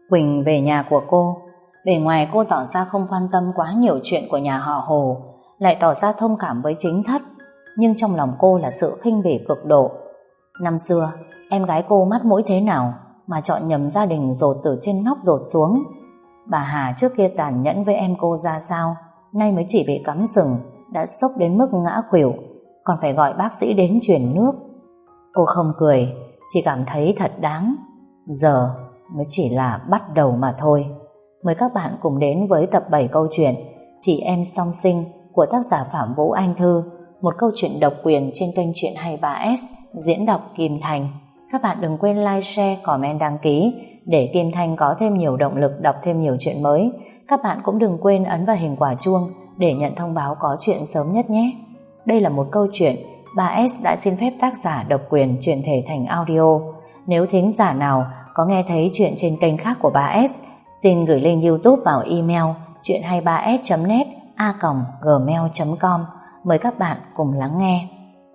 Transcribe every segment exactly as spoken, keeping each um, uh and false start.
Quỳnh về nhà của cô. Bề ngoài cô tỏ ra không quan tâm quá nhiều chuyện của nhà họ Hồ, lại tỏ ra thông cảm với chính thất, nhưng trong lòng cô là sự khinh bỉ cực độ. Năm xưa, em gái cô mắt mũi thế nào mà chọn nhầm gia đình dột từ trên nóc dột xuống. Bà Hà trước kia tàn nhẫn với em cô ra sao, nay mới chỉ bị cắm sừng, đã sốc đến mức ngã khuỷu, còn phải gọi bác sĩ đến truyền nước. Cô không cười, chỉ cảm thấy thật đáng. Giờ mới chỉ là bắt đầu mà thôi. Mời các bạn cùng đến với tập bảy câu chuyện Chị Em Song Sinh của tác giả Phạm Vũ Anh Thư, một câu chuyện độc quyền trên kênh Truyện hai mươi ba S, diễn đọc Kim Thành. Các bạn đừng quên like, share, comment, đăng ký để Kim Thành có thêm nhiều động lực đọc thêm nhiều chuyện mới. Các bạn cũng đừng quên ấn vào hình quả chuông để nhận thông báo có chuyện sớm nhất nhé. Đây là một câu chuyện ba S đã xin phép tác giả độc quyền chuyển thể thành audio. Nếu thính giả nào có nghe thấy chuyện trên kênh khác của ba S, xin gửi link YouTube vào email chuyện hai mươi ba s chấm net a còng gmail chấm com. Mời các bạn cùng lắng nghe.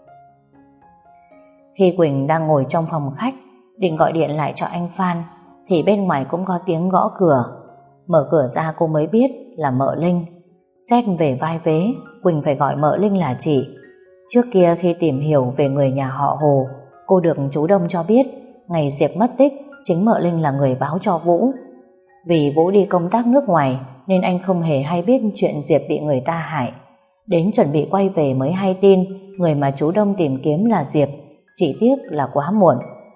Khi Quỳnh đang ngồi trong phòng khách định gọi điện lại cho anh Phan thì bên ngoài cũng có tiếng gõ cửa. Mở cửa ra cô mới biết là Mợ Linh. Xét về vai vế, Quỳnh phải gọi Mợ Linh là chị. Trước kia khi tìm hiểu về người nhà họ Hồ, cô được chú Đông cho biết ngày Diệp mất tích chính Mợ Linh là người báo cho Vũ. Vì Vũ đi công tác nước ngoài nên anh không hề hay biết chuyện Diệp bị người ta hại. Đến chuẩn bị quay về mới hay tin người mà chú Đông tìm kiếm là Diệp. Chỉ tiếc là quá muộn.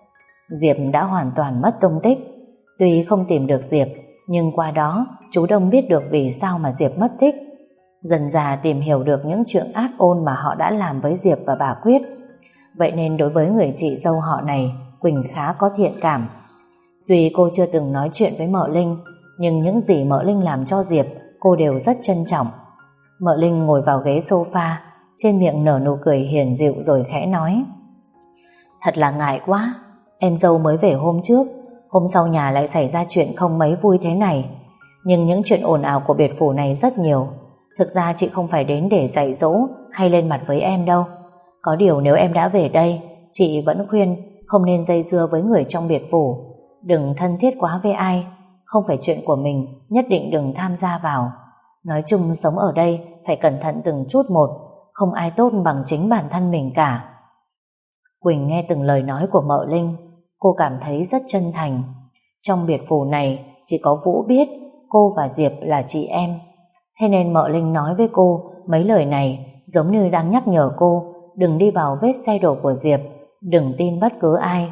Diệp đã hoàn toàn mất tung tích. Tuy không tìm được Diệp, nhưng qua đó chú Đông biết được vì sao mà Diệp mất tích. Dần dà tìm hiểu được những chuyện ác ôn mà họ đã làm với Diệp và bà Quyết. Vậy nên đối với người chị dâu họ này, Quỳnh khá có thiện cảm. Tuy cô chưa từng nói chuyện với Mợ Linh, nhưng những gì Mợ Linh làm cho Diệp cô đều rất trân trọng. Mợ Linh ngồi vào ghế sofa, trên miệng nở nụ cười hiền dịu rồi khẽ nói: Thật là ngại quá, em dâu mới về hôm trước, hôm sau nhà lại xảy ra chuyện không mấy vui thế này. Nhưng những chuyện ồn ào của biệt phủ này rất nhiều. Thực ra chị không phải đến để dạy dỗ hay lên mặt với em đâu. Có điều nếu em đã về đây, chị vẫn khuyên không nên dây dưa với người trong biệt phủ. Đừng thân thiết quá với ai. Không phải chuyện của mình, nhất định đừng tham gia vào. Nói chung sống ở đây phải cẩn thận từng chút một. Không ai tốt bằng chính bản thân mình cả. Quỳnh nghe từng lời nói của Mợ Linh, cô cảm thấy rất chân thành. Trong biệt phủ này chỉ có Vũ biết cô và Diệp là chị em. Thế nên Mợ Linh nói với cô mấy lời này giống như đang nhắc nhở cô đừng đi vào vết xe đổ của Diệp, đừng tin bất cứ ai.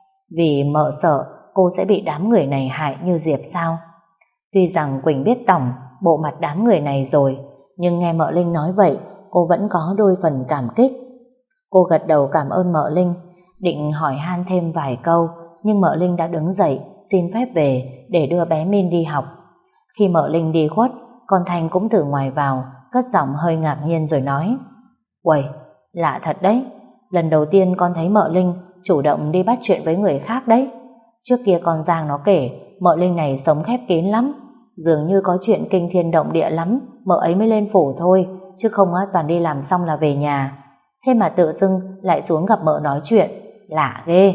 Vì Mợ sợ cô sẽ bị đám người này hại như Diệp sao. Tuy rằng Quỳnh biết tổng bộ mặt đám người này rồi, nhưng nghe Mợ Linh nói vậy cô vẫn có đôi phần cảm kích. Cô gật đầu cảm ơn Mợ Linh, định hỏi han thêm vài câu, nhưng Mợ Linh đã đứng dậy xin phép về để đưa bé Min đi học. Khi Mợ Linh đi khuất, con Thanh cũng từ ngoài vào, cất giọng hơi ngạc nhiên rồi nói: Uầy, lạ thật đấy, lần đầu tiên con thấy Mợ Linh chủ động đi bắt chuyện với người khác đấy. Trước kia con Giang nó kể Mợ Linh này sống khép kín lắm, dường như có chuyện kinh thiên động địa lắm Mợ ấy mới lên phủ thôi, chứ không á toàn đi làm xong là về nhà. Thế mà tự dưng lại xuống gặp Mợ nói chuyện, lạ ghê.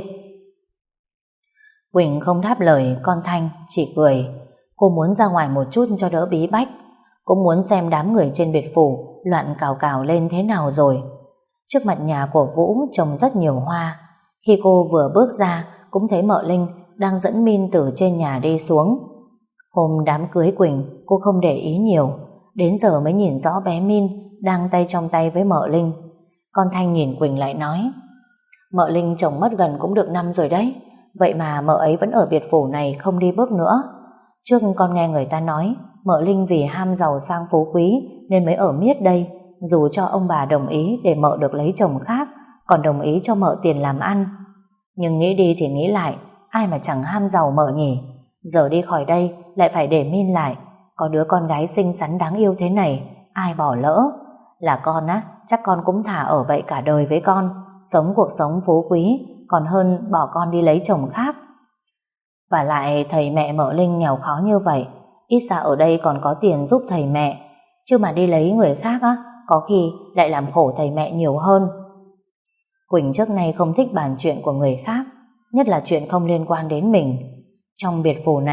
Quỳnh không đáp lời con Thanh, chỉ cười. Cô muốn ra ngoài một chút cho đỡ bí bách, cũng muốn xem đám người trên biệt phủ loạn cào cào lên thế nào rồi. Trước mặt nhà của Vũ trồng rất nhiều hoa. Khi cô vừa bước ra cũng thấy Mợ Linh đang dẫn Min từ trên nhà đi xuống. Hôm đám cưới Quỳnh cô không để ý nhiều, đến giờ mới nhìn rõ bé Min đang tay trong tay với Mợ Linh. Con Thanh nhìn Quỳnh lại nói: Mợ Linh chồng mất gần cũng được năm rồi đấy, vậy mà Mợ ấy vẫn ở biệt phủ này không đi bước nữa. Trước con nghe người ta nói Mợ Linh vì ham giàu sang phú quý nên mới ở miết đây, dù cho ông bà đồng ý để Mợ được lấy chồng khác, còn đồng ý cho Mợ tiền làm ăn. Nhưng nghĩ đi thì nghĩ lại, ai mà chẳng ham giàu Mợ nhỉ. Giờ đi khỏi đây lại phải để Min lại, có đứa con gái xinh xắn đáng yêu thế này, ai bỏ lỡ. Là con á, chắc con cũng thà ở vậy cả đời với con, sống cuộc sống phú quý còn hơn bỏ con đi lấy chồng khác. Và lại thầy mẹ Mợ Linh nghèo khó như vậy, ít ra ở đây còn có tiền giúp thầy mẹ, chứ mà đi lấy người khác á, có khi lại làm khổ thầy mẹ nhiều hơn. Quỳnh trước nay không thích bàn chuyện của người khác, nhất là chuyện không liên quan đến mình. Trong biệt phủ này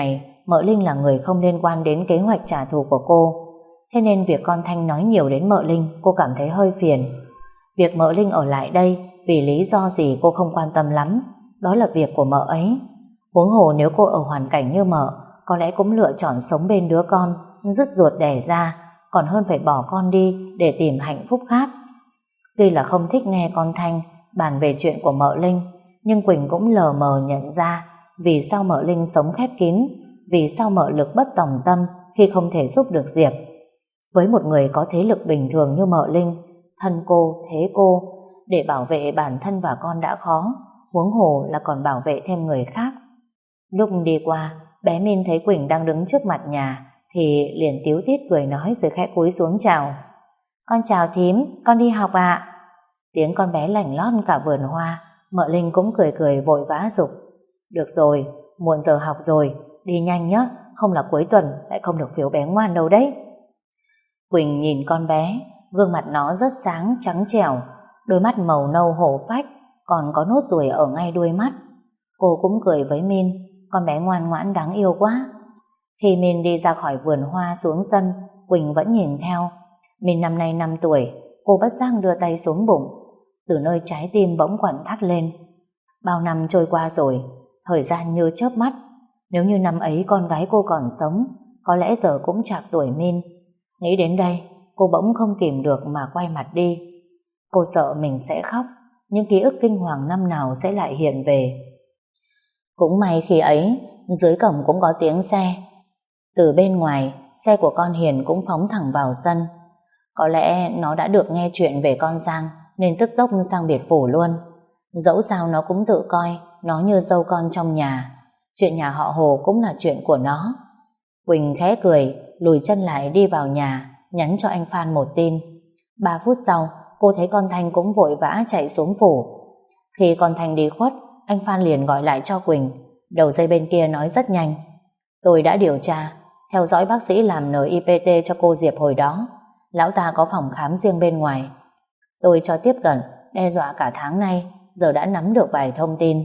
Mợ Linh là người không liên quan đến kế hoạch trả thù của cô. Thế nên việc con Thanh nói nhiều đến mợ Linh cô cảm thấy hơi phiền. Việc mợ Linh ở lại đây vì lý do gì cô không quan tâm lắm, đó là việc của mợ ấy. Huống hồ nếu cô ở hoàn cảnh như mợ, có lẽ cũng lựa chọn sống bên đứa con dứt ruột đẻ ra, còn hơn phải bỏ con đi để tìm hạnh phúc khác. Tuy là không thích nghe con Thanh bàn về chuyện của mợ Linh, nhưng Quỳnh cũng lờ mờ nhận ra vì sao mợ Linh sống khép kín, vì sao mợ Lực bất tòng tâm khi không thể giúp được Diệp. Với một người có thế lực bình thường như mợ Linh, thân cô, thế cô, để bảo vệ bản thân và con đã khó, huống hồ là còn bảo vệ thêm người khác. Lúc đi qua, bé Min thấy Quỳnh đang đứng trước mặt nhà thì liền tíu tít cười nói rồi khẽ cúi xuống chào. Con chào thím, con đi học ạ. Tiếng con bé lảnh lót cả vườn hoa. Mợ Linh cũng cười cười vội vã giục. Được rồi, muộn giờ học rồi, đi nhanh nhé, không là cuối tuần lại không được phiếu bé ngoan đâu đấy. Quỳnh nhìn con bé, gương mặt nó rất sáng trắng trẻo, đôi mắt màu nâu hổ phách, còn có nốt ruồi ở ngay đuôi mắt. Cô cũng cười với Min, con bé ngoan ngoãn đáng yêu quá. Khi Min đi ra khỏi vườn hoa xuống sân, Quỳnh vẫn nhìn theo. Min năm nay năm tuổi, cô bất giác đưa tay xuống bụng. Từ nơi trái tim bỗng quặn thắt lên. Bao năm trôi qua rồi, thời gian như chớp mắt. Nếu như năm ấy con gái cô còn sống, có lẽ giờ cũng trạc tuổi Min. Nghĩ đến đây, cô bỗng không kìm được mà quay mặt đi. Cô sợ mình sẽ khóc, những ký ức kinh hoàng năm nào sẽ lại hiện về. Cũng may khi ấy, dưới cổng cũng có tiếng xe. Từ bên ngoài, xe của con Hiền cũng phóng thẳng vào sân. Có lẽ nó đã được nghe chuyện về con Giang nên tức tốc sang biệt phủ luôn. Dẫu sao nó cũng tự coi nó như dâu con trong nhà. Chuyện nhà họ Hồ cũng là chuyện của nó. Quỳnh khẽ cười, lùi chân lại đi vào nhà, nhắn cho anh Phan một tin. Ba phút sau, cô thấy con Thanh cũng vội vã chạy xuống phủ. Khi con Thanh đi khuất, anh Phan liền gọi lại cho Quỳnh. Đầu dây bên kia nói rất nhanh. Tôi đã điều tra, theo dõi bác sĩ làm en i pê tê cho cô Diệp hồi đó. Lão ta có phòng khám riêng bên ngoài. Tôi cho tiếp cận, đe dọa cả tháng nay, giờ đã nắm được vài thông tin.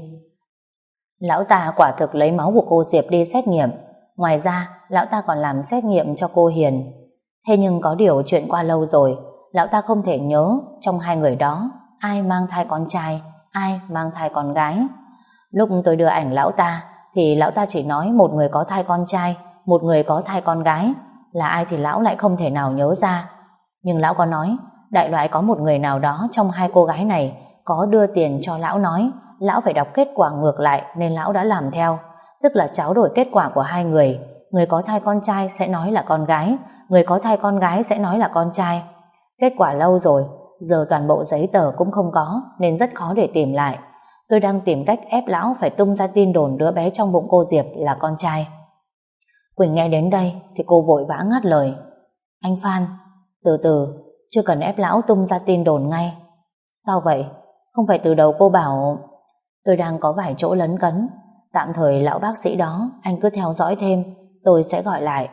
Lão ta quả thực lấy máu của cô Diệp đi xét nghiệm. Ngoài ra, lão ta còn làm xét nghiệm cho cô Hiền. Thế nhưng có điều chuyện qua lâu rồi, lão ta không thể nhớ trong hai người đó ai mang thai con trai, ai mang thai con gái. Lúc tôi đưa ảnh lão ta thì lão ta chỉ nói một người có thai con trai, một người có thai con gái. Là ai thì lão lại không thể nào nhớ ra. Nhưng lão có nói đại loại có một người nào đó trong hai cô gái này có đưa tiền cho lão, nói lão phải đọc kết quả ngược lại nên lão đã làm theo. Tức là tráo đổi kết quả của hai người. Người có thai con trai sẽ nói là con gái, người có thai con gái sẽ nói là con trai. Kết quả lâu rồi, giờ toàn bộ giấy tờ cũng không có nên rất khó để tìm lại. Tôi đang tìm cách ép lão phải tung ra tin đồn đứa bé trong bụng cô Diệp là con trai. Quỳnh nghe đến đây thì cô vội vã ngắt lời. Anh Phan, từ từ, chưa cần ép lão tung ra tin đồn ngay. Sao vậy? Không phải từ đầu cô bảo... Tôi đang có vài chỗ lấn cấn. Tạm thời lão bác sĩ đó anh cứ theo dõi thêm, tôi sẽ gọi lại.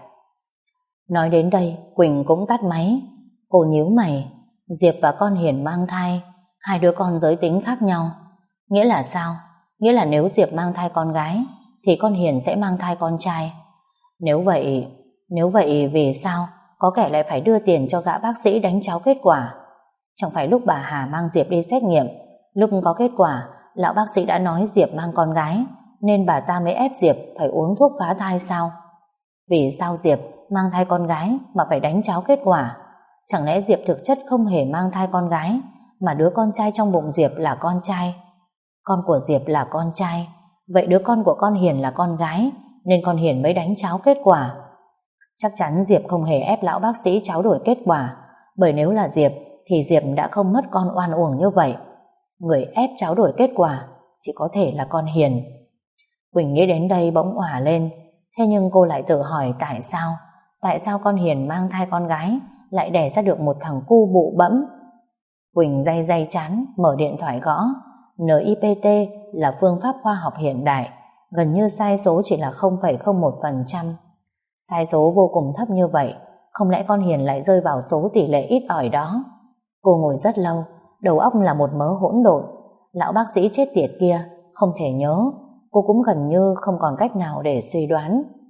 Nói đến đây Quỳnh cũng tắt máy. Cô nhíu mày. Diệp và con Hiền mang thai, hai đứa con giới tính khác nhau. Nghĩa là sao? Nghĩa là nếu Diệp mang thai con gái thì con Hiền sẽ mang thai con trai. Nếu vậy, nếu vậy vì sao có kẻ lại phải đưa tiền cho gã bác sĩ đánh cháo kết quả? Chẳng phải lúc bà Hà mang Diệp đi xét nghiệm, lúc có kết quả, lão bác sĩ đã nói Diệp mang con gái, nên bà ta mới ép Diệp phải uống thuốc phá thai sao? Vì sao Diệp mang thai con gái mà phải đánh cháo kết quả? Chẳng lẽ Diệp thực chất không hề mang thai con gái, mà đứa con trai trong bụng Diệp là con trai? Con của Diệp là con trai, vậy đứa con của con Hiền là con gái, nên con Hiền mới đánh cháo kết quả. Chắc chắn Diệp không hề ép lão bác sĩ tráo đổi kết quả, bởi nếu là Diệp thì Diệp đã không mất con oan uổng như vậy. Người ép tráo đổi kết quả chỉ có thể là con Hiền. Quỳnh nghĩ đến đây bỗng òa lên. Thế nhưng cô lại tự hỏi tại sao Tại sao con Hiền mang thai con gái lại đẻ ra được một thằng cu bụ bẫm. Quỳnh day day chán mở điện thoại gõ. en i pê tê là phương pháp khoa học hiện đại, gần như sai số chỉ là không phẩy không một phần trăm. Sai số vô cùng thấp như vậy, không lẽ con Hiền lại rơi vào số tỷ lệ ít ỏi đó? Cô ngồi rất lâu, đầu óc là một mớ hỗn độn. Lão bác sĩ chết tiệt kia không thể nhớ, cô cũng gần như không còn cách nào để suy đoán.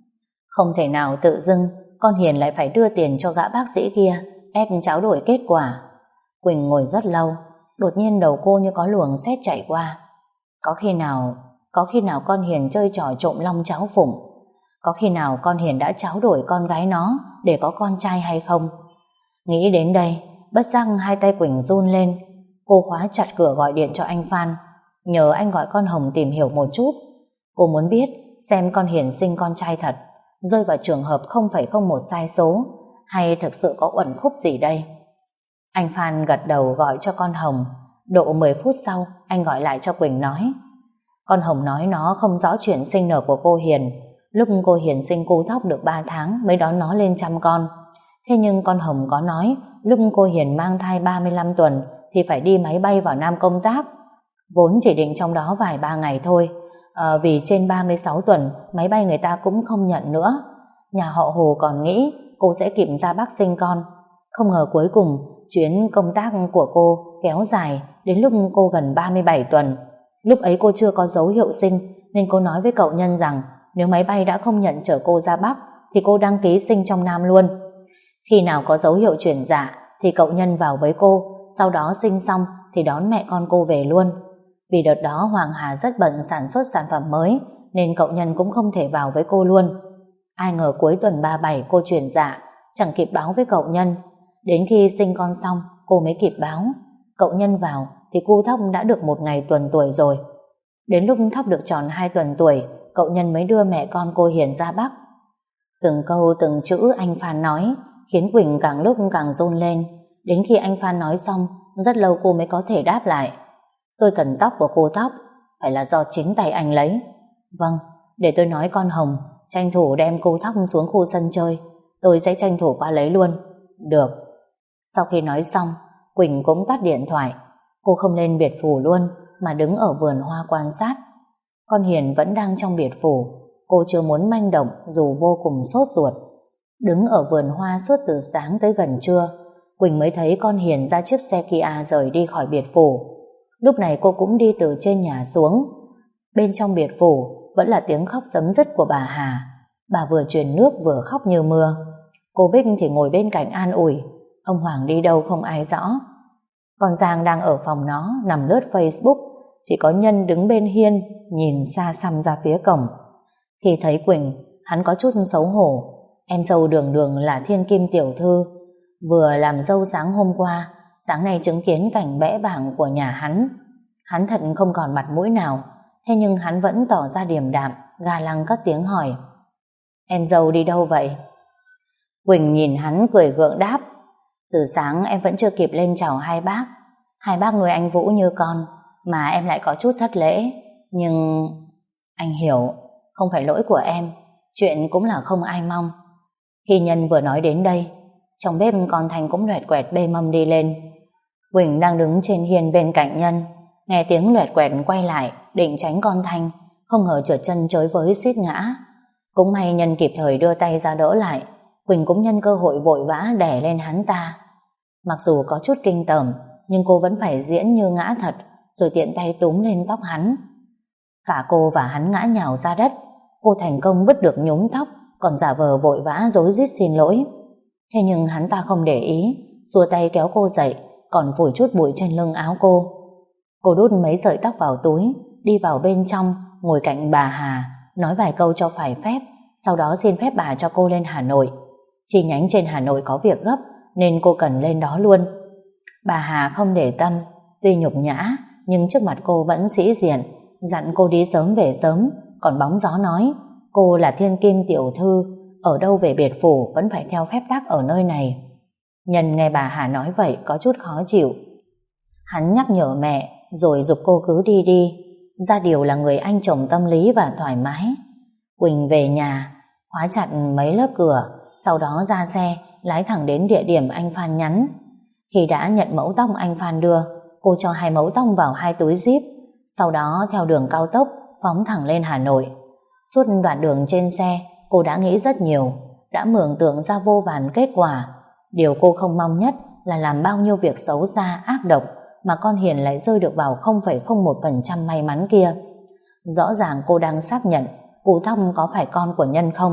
Không thể nào tự dưng con Hiền lại phải đưa tiền cho gã bác sĩ kia ép tráo đổi kết quả. Quỳnh ngồi rất lâu, đột nhiên đầu cô như có luồng sét chạy qua. Có khi nào, có khi nào con Hiền chơi trò trộm long cháu phụng? Có khi nào con Hiền đã tráo đổi con gái nó để có con trai hay không? Nghĩ đến đây, bất giác hai tay Quỳnh run lên. Cô khóa chặt cửa gọi điện cho anh Phan, nhờ anh gọi con Hồng tìm hiểu một chút. Cô muốn biết xem con Hiền sinh con trai thật, rơi vào trường hợp không phẩy không một sai số, hay thực sự có uẩn khúc gì đây. Anh Phan gật đầu gọi cho con Hồng. Độ mười phút sau, anh gọi lại cho Quỳnh nói: Con Hồng nói nó không rõ chuyện sinh nở của cô Hiền. Lúc cô Hiền sinh cô Thóc được ba tháng mới đón nó lên chăm con. Thế nhưng con Hồng có nói lúc cô Hiền mang thai ba mươi lăm tuần thì phải đi máy bay vào Nam công tác. Vốn chỉ định trong đó vài ba ngày thôi, à, vì trên ba mươi sáu tuần máy bay người ta cũng không nhận nữa. Nhà họ Hồ còn nghĩ cô sẽ kịp ra Bắc sinh con. Không ngờ cuối cùng chuyến công tác của cô kéo dài đến lúc cô gần ba mươi bảy tuần. Lúc ấy cô chưa có dấu hiệu sinh, nên cô nói với cậu nhân rằng nếu máy bay đã không nhận chở cô ra Bắc thì cô đăng ký sinh trong Nam luôn. Khi nào có dấu hiệu chuyển dạ thì cậu nhân vào với cô, sau đó sinh xong thì đón mẹ con cô về luôn. Vì đợt đó Hoàng Hà rất bận sản xuất sản phẩm mới, nên cậu nhân cũng không thể vào với cô luôn. Ai ngờ cuối tuần ba mươi bảy cô chuyển dạ, chẳng kịp báo với cậu nhân. Đến khi sinh con xong cô mới kịp báo. Cậu nhân vào thì cô Thóc đã được một ngày tuần tuổi rồi. Đến lúc Thóc được tròn hai tuần tuổi, cậu nhân mới đưa mẹ con cô Hiền ra Bắc. Từng câu từng chữ anh Phan nói khiến Quỳnh càng lúc càng run lên. Đến khi anh Phan nói xong, rất lâu cô mới có thể đáp lại: Tôi cần tóc của cô Thóc, phải là do chính tay anh lấy. Vâng, để tôi nói con Hồng tranh thủ đem cô Thóc xuống khu sân chơi, tôi sẽ tranh thủ qua lấy luôn. Được. Sau khi nói xong, Quỳnh cũng tắt điện thoại. Cô không lên biệt phủ luôn, mà đứng ở vườn hoa quan sát. Con Hiền vẫn đang trong biệt phủ. Cô chưa muốn manh động dù vô cùng sốt ruột. Đứng ở vườn hoa suốt từ sáng tới gần trưa, Quỳnh mới thấy con Hiền ra chiếc xe Kia rời đi khỏi biệt phủ. Lúc này cô cũng đi từ trên nhà xuống. Bên trong biệt phủ vẫn là tiếng khóc sấm dứt của bà Hà. Bà vừa truyền nước vừa khóc như mưa. Cô Bích thì ngồi bên cạnh an ủi: Ông Hoàng đi đâu không ai rõ. Còn Giang đang ở phòng nó nằm lướt Facebook. Chỉ có Nhân đứng bên hiên nhìn xa xăm ra phía cổng. Khi thấy Quỳnh, hắn có chút xấu hổ. Em dâu Đường Đường là Thiên Kim tiểu thư, vừa làm dâu sáng hôm qua, sáng nay chứng kiến cảnh bẽ bảng của nhà hắn. Hắn thật không còn mặt mũi nào. Thế nhưng hắn vẫn tỏ ra điềm đạm, ga lăng cất tiếng hỏi: Em dâu đi đâu vậy? Quỳnh nhìn hắn cười gượng đáp: Từ sáng em vẫn chưa kịp lên chào hai bác. Hai bác nuôi anh Vũ như con, mà em lại có chút thất lễ. Nhưng anh hiểu, không phải lỗi của em, chuyện cũng là không ai mong. Khi Nhân vừa nói đến đây, trong bếp con Thành cũng loẹt quẹt bê mâm đi lên. Quỳnh đang đứng trên hiên bên cạnh Nhân, nghe tiếng loẹt quẹt quay lại định tránh con Thành, không ngờ trượt chân chới với suýt ngã. Cũng may Nhân kịp thời đưa tay ra đỡ lại. Quỳnh cũng nhân cơ hội vội vã đè lên hắn ta. Mặc dù có chút kinh tởm, nhưng cô vẫn phải diễn như ngã thật, rồi tiện tay túm lên tóc hắn. Cả cô và hắn ngã nhào ra đất. Cô thành công bứt được nhúng tóc, còn giả vờ vội vã rối rít xin lỗi. Thế nhưng hắn ta không để ý, xua tay kéo cô dậy, còn phủi chút bụi trên lưng áo cô. Cô đút mấy sợi tóc vào túi, đi vào bên trong, ngồi cạnh bà Hà, nói vài câu cho phải phép, sau đó xin phép bà cho cô lên Hà Nội. Chi nhánh trên Hà Nội có việc gấp, nên cô cần lên đó luôn. Bà Hà không để tâm, tuy nhục nhã, nhưng trước mặt cô vẫn sĩ diện, dặn cô đi sớm về sớm, còn bóng gió nói cô là Thiên Kim tiểu thư, ở đâu về biệt phủ vẫn phải theo phép tắc ở nơi này. Nhân nghe bà Hà nói vậy có chút khó chịu. Hắn nhắc nhở mẹ, rồi giục cô cứ đi đi, ra điều là người anh chồng tâm lý và thoải mái. Quỳnh về nhà, khóa chặt mấy lớp cửa, sau đó ra xe, lái thẳng đến địa điểm anh Phan nhắn. Khi đã nhận mẫu tóc anh Phan đưa, cô cho hai mẫu tóc vào hai túi zip, sau đó theo đường cao tốc phóng thẳng lên Hà Nội. Suốt đoạn đường trên xe, cô đã nghĩ rất nhiều, đã mường tượng ra vô vàn kết quả. Điều cô không mong nhất là làm bao nhiêu việc xấu xa, ác độc, mà con Hiền lại rơi được vào không phẩy không một phần trăm may mắn kia. Rõ ràng cô đang xác nhận cô Thóc có phải con của Nhân không,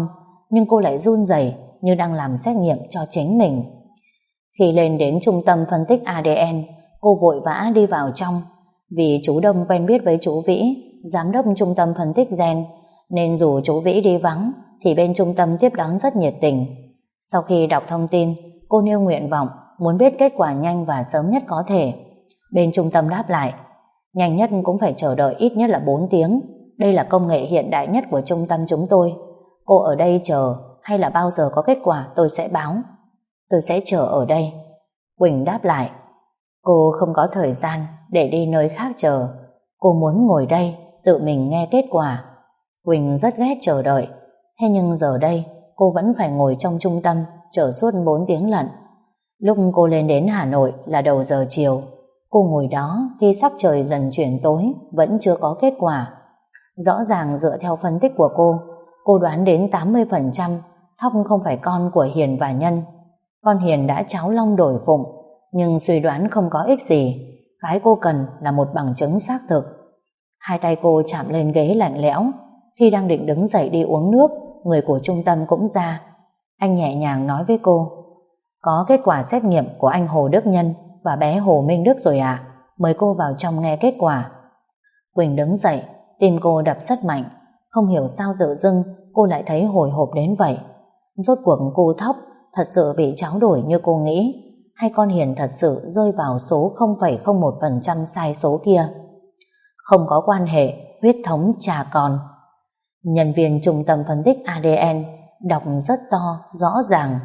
nhưng cô lại run rẩy như đang làm xét nghiệm cho chính mình. Khi lên đến trung tâm phân tích a đê en, cô vội vã đi vào trong. Vì chú Đông quen biết với chú Vĩ, giám đốc trung tâm phân tích gen, nên dù chú Vĩ đi vắng thì bên trung tâm tiếp đón rất nhiệt tình. Sau khi đọc thông tin, cô nêu nguyện vọng muốn biết kết quả nhanh và sớm nhất có thể. Bên trung tâm đáp lại, nhanh nhất cũng phải chờ đợi ít nhất là bốn tiếng. Đây là công nghệ hiện đại nhất của trung tâm chúng tôi. Cô ở đây chờ hay là bao giờ có kết quả tôi sẽ báo? Tôi sẽ chờ ở đây. Quỳnh đáp lại. Cô không có thời gian để đi nơi khác chờ. Cô muốn ngồi đây tự mình nghe kết quả. Quỳnh rất ghét chờ đợi. Thế nhưng giờ đây cô vẫn phải ngồi trong trung tâm chờ suốt bốn tiếng lận. Lúc cô lên đến Hà Nội là đầu giờ chiều. Cô ngồi đó khi sắc trời dần chuyển tối vẫn chưa có kết quả. Rõ ràng dựa theo phân tích của cô, cô đoán đến tám mươi phần trăm Thóc không phải con của Hiền và Nhân. Con Hiền đã tráo long đổi phụng, nhưng suy đoán không có ích gì. Cái cô cần là một bằng chứng xác thực. Hai tay cô chạm lên ghế lạnh lẽo. Khi đang định đứng dậy đi uống nước, người của trung tâm cũng ra. Anh nhẹ nhàng nói với cô, có kết quả xét nghiệm của anh Hồ Đức Nhân và bé Hồ Minh Đức rồi ạ. À? Mời cô vào trong nghe kết quả. Quỳnh đứng dậy, tim cô đập rất mạnh. Không hiểu sao tự dưng cô lại thấy hồi hộp đến vậy. Rốt cuộc cô Thóc thật sự bị tráo đổi như cô nghĩ, hay con Hiền thật sự rơi vào số không phẩy không một phần trăm sai số kia? Không có quan hệ huyết thống cha con. Nhân viên trung tâm phân tích a đê en đọc rất to, rõ ràng.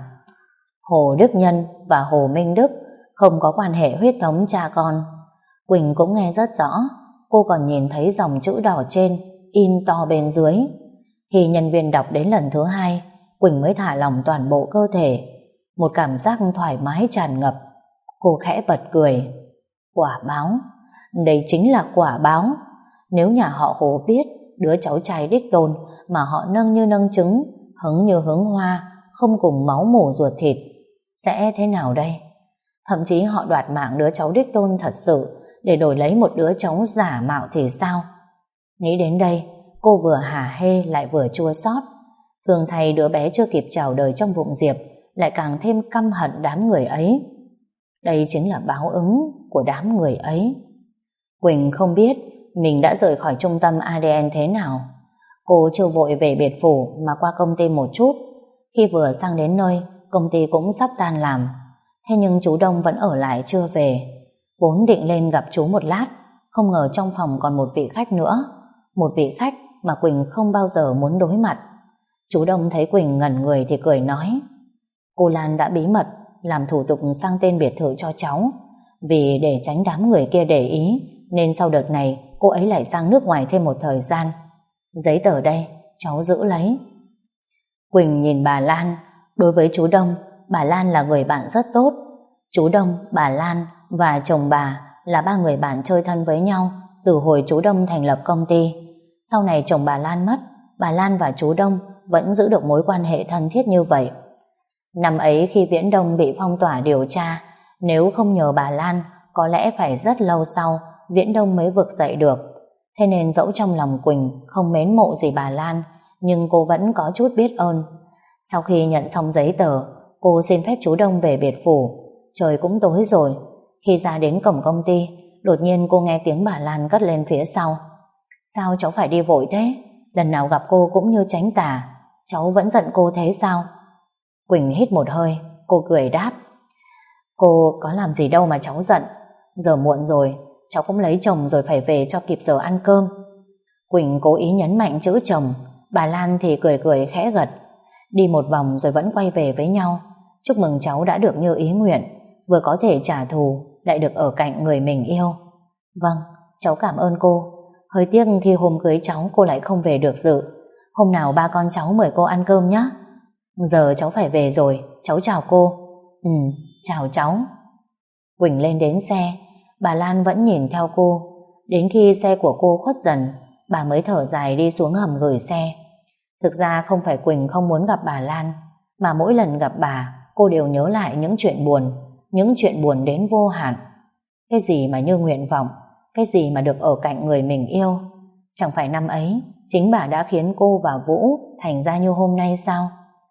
Hồ Đức Nhân và Hồ Minh Đức không có quan hệ huyết thống cha con. Quỳnh cũng nghe rất rõ. Cô còn nhìn thấy dòng chữ đỏ trên in to bên dưới. Khi nhân viên đọc đến lần thứ hai, Quỳnh mới thả lỏng toàn bộ cơ thể. Một cảm giác thoải mái tràn ngập. Cô khẽ bật cười. Quả báo. Đây chính là quả báo. Nếu nhà họ Hồ biết đứa cháu trai đích tôn mà họ nâng như nâng trứng, hứng như hứng hoa, không cùng máu mủ ruột thịt, sẽ thế nào đây? Thậm chí họ đoạt mạng đứa cháu đích tôn thật sự để đổi lấy một đứa cháu giả mạo thì sao? Nghĩ đến đây, cô vừa hả hê lại vừa chua xót. Thường thay đứa bé chưa kịp chào đời trong bụng Diệp lại càng thêm căm hận đám người ấy. Đây chính là báo ứng của đám người ấy. Quỳnh không biết mình đã rời khỏi trung tâm a đê en thế nào. Cô chưa vội về biệt phủ mà qua công ty một chút. Khi vừa sang đến nơi, công ty cũng sắp tan làm. Thế nhưng chú Đông vẫn ở lại chưa về. Vốn định lên gặp chú một lát, không ngờ trong phòng còn một vị khách nữa. Một vị khách mà Quỳnh không bao giờ muốn đối mặt. Chú Đông thấy Quỳnh ngẩn người thì cười nói, cô Lan đã bí mật làm thủ tục sang tên biệt thự cho cháu. Vì để tránh đám người kia để ý, nên sau đợt này cô ấy lại sang nước ngoài thêm một thời gian. Giấy tờ đây, cháu giữ lấy. Quỳnh nhìn bà Lan. Đối với chú Đông, bà Lan là người bạn rất tốt. Chú Đông, bà Lan và chồng bà là ba người bạn chơi thân với nhau từ hồi chú Đông thành lập công ty. Sau này chồng bà Lan mất, bà Lan và chú Đông vẫn giữ được mối quan hệ thân thiết như vậy. Năm ấy khi Viễn Đông bị phong tỏa điều tra, nếu không nhờ bà Lan, có lẽ phải rất lâu sau Viễn Đông mới vực dậy được. Thế nên dẫu trong lòng Quỳnh không mến mộ gì bà Lan, nhưng cô vẫn có chút biết ơn. Sau khi nhận xong giấy tờ, cô xin phép chú Đông về biệt phủ. Trời cũng tối rồi. Khi ra đến cổng công ty, đột nhiên cô nghe tiếng bà Lan cất lên phía sau. Sao cháu phải đi vội thế? Lần nào gặp cô cũng như tránh tà. Cháu vẫn giận cô thế sao? Quỳnh hít một hơi, cô cười đáp, cô có làm gì đâu mà cháu giận. Giờ muộn rồi, cháu cũng lấy chồng rồi phải về cho kịp giờ ăn cơm. Quỳnh cố ý nhấn mạnh chữ chồng. Bà Lan thì cười cười khẽ gật. Đi một vòng rồi vẫn quay về với nhau. Chúc mừng cháu đã được như ý nguyện, vừa có thể trả thù, lại được ở cạnh người mình yêu. Vâng, cháu cảm ơn cô. Hơi tiếc khi hôm cưới cháu cô lại không về được dự. Hôm nào ba con cháu mời cô ăn cơm nhé. Giờ cháu phải về rồi, cháu chào cô. Ừ, chào cháu. Quỳnh lên đến xe. Bà Lan vẫn nhìn theo cô. Đến khi xe của cô khuất dần, bà mới thở dài đi xuống hầm gửi xe. Thực ra không phải Quỳnh không muốn gặp bà Lan, mà mỗi lần gặp bà, cô đều nhớ lại những chuyện buồn, những chuyện buồn đến vô hạn. Cái gì mà như nguyện vọng, cái gì mà được ở cạnh người mình yêu. Chẳng phải năm ấy chính bà đã khiến cô và Vũ thành ra như hôm nay sao?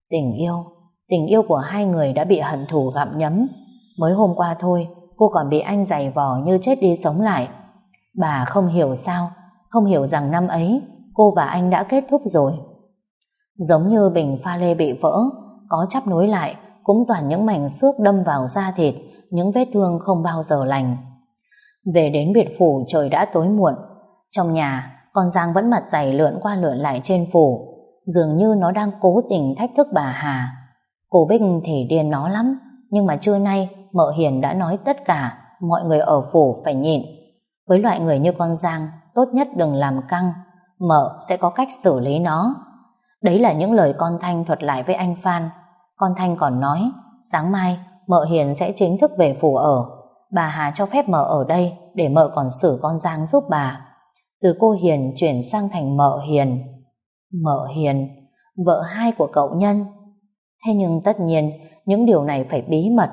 Tình yêu, tình yêu của hai người đã bị hận thù gặm nhấm. Mới hôm qua thôi, cô còn bị anh giày vò như chết đi sống lại. Bà không hiểu sao, không hiểu rằng năm ấy cô và anh đã kết thúc rồi. Giống như bình pha lê bị vỡ, có chắp nối lại cũng toàn những mảnh xước đâm vào da thịt, những vết thương không bao giờ lành. Về đến biệt phủ trời đã tối muộn. Trong nhà, con Giang vẫn mặt dày lượn qua lượn lại trên phủ, dường như nó đang cố tình thách thức bà Hà. Cô Bích thì điên nó lắm, nhưng mà trưa nay mợ Hiền đã nói tất cả mọi người ở phủ phải nhịn. Với loại người như con Giang, tốt nhất đừng làm căng, mợ sẽ có cách xử lý nó. Đấy là những lời con Thanh thuật lại với anh Phan. Con Thanh còn nói sáng mai mợ Hiền sẽ chính thức về phủ ở. Bà Hà cho phép mợ ở đây để mợ còn xử con Giang giúp bà. Từ cô Hiền chuyển sang thành mợ Hiền. Mợ Hiền, vợ hai của cậu Nhân. Thế nhưng tất nhiên những điều này phải bí mật.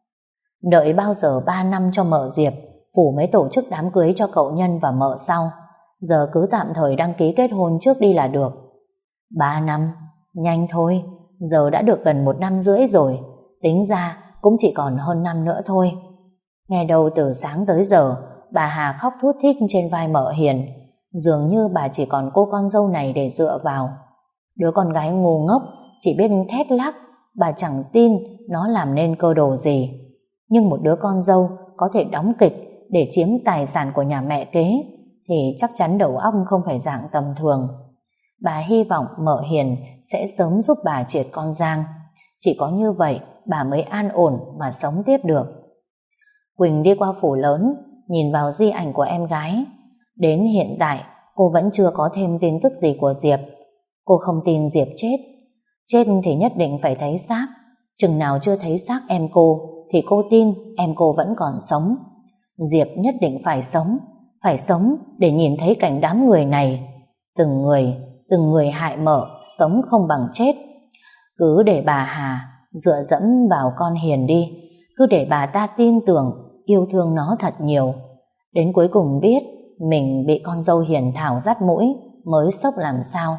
Đợi bao giờ ba năm cho mợ Diệp, phủ mới tổ chức đám cưới cho cậu Nhân và mợ sau. Giờ cứ tạm thời đăng ký kết hôn trước đi là được. Ba năm, nhanh thôi, giờ đã được gần một năm rưỡi rồi, tính ra cũng chỉ còn hơn năm nữa thôi. Nghe đâu từ sáng tới giờ, bà Hà khóc thút thít trên vai mợ Hiền, dường như bà chỉ còn cô con dâu này để dựa vào. Đứa con gái ngu ngốc, chỉ biết thét lác, bà chẳng tin nó làm nên cơ đồ gì. Nhưng một đứa con dâu có thể đóng kịch để chiếm tài sản của nhà mẹ kế, thì chắc chắn đầu óc không phải dạng tầm thường. Bà hy vọng mợ Hiền sẽ sớm giúp bà triệt con Giang. Chỉ có như vậy bà mới an ổn mà sống tiếp được. Quỳnh đi qua phủ lớn, nhìn vào di ảnh của em gái. Đến hiện tại cô vẫn chưa có thêm tin tức gì của Diệp. Cô không tin Diệp chết. Chết thì nhất định phải thấy xác. Chừng nào chưa thấy xác em cô thì cô tin em cô vẫn còn sống. Diệp nhất định phải sống, phải sống để nhìn thấy cảnh đám người này. Từng người, từng người hại mợ sống không bằng chết. Cứ để bà Hà dựa dẫm vào con Hiền đi. Cứ để bà ta tin tưởng, yêu thương nó thật nhiều. Đến cuối cùng biết mình bị con dâu Hiền Thảo dắt mũi mới sốc làm sao.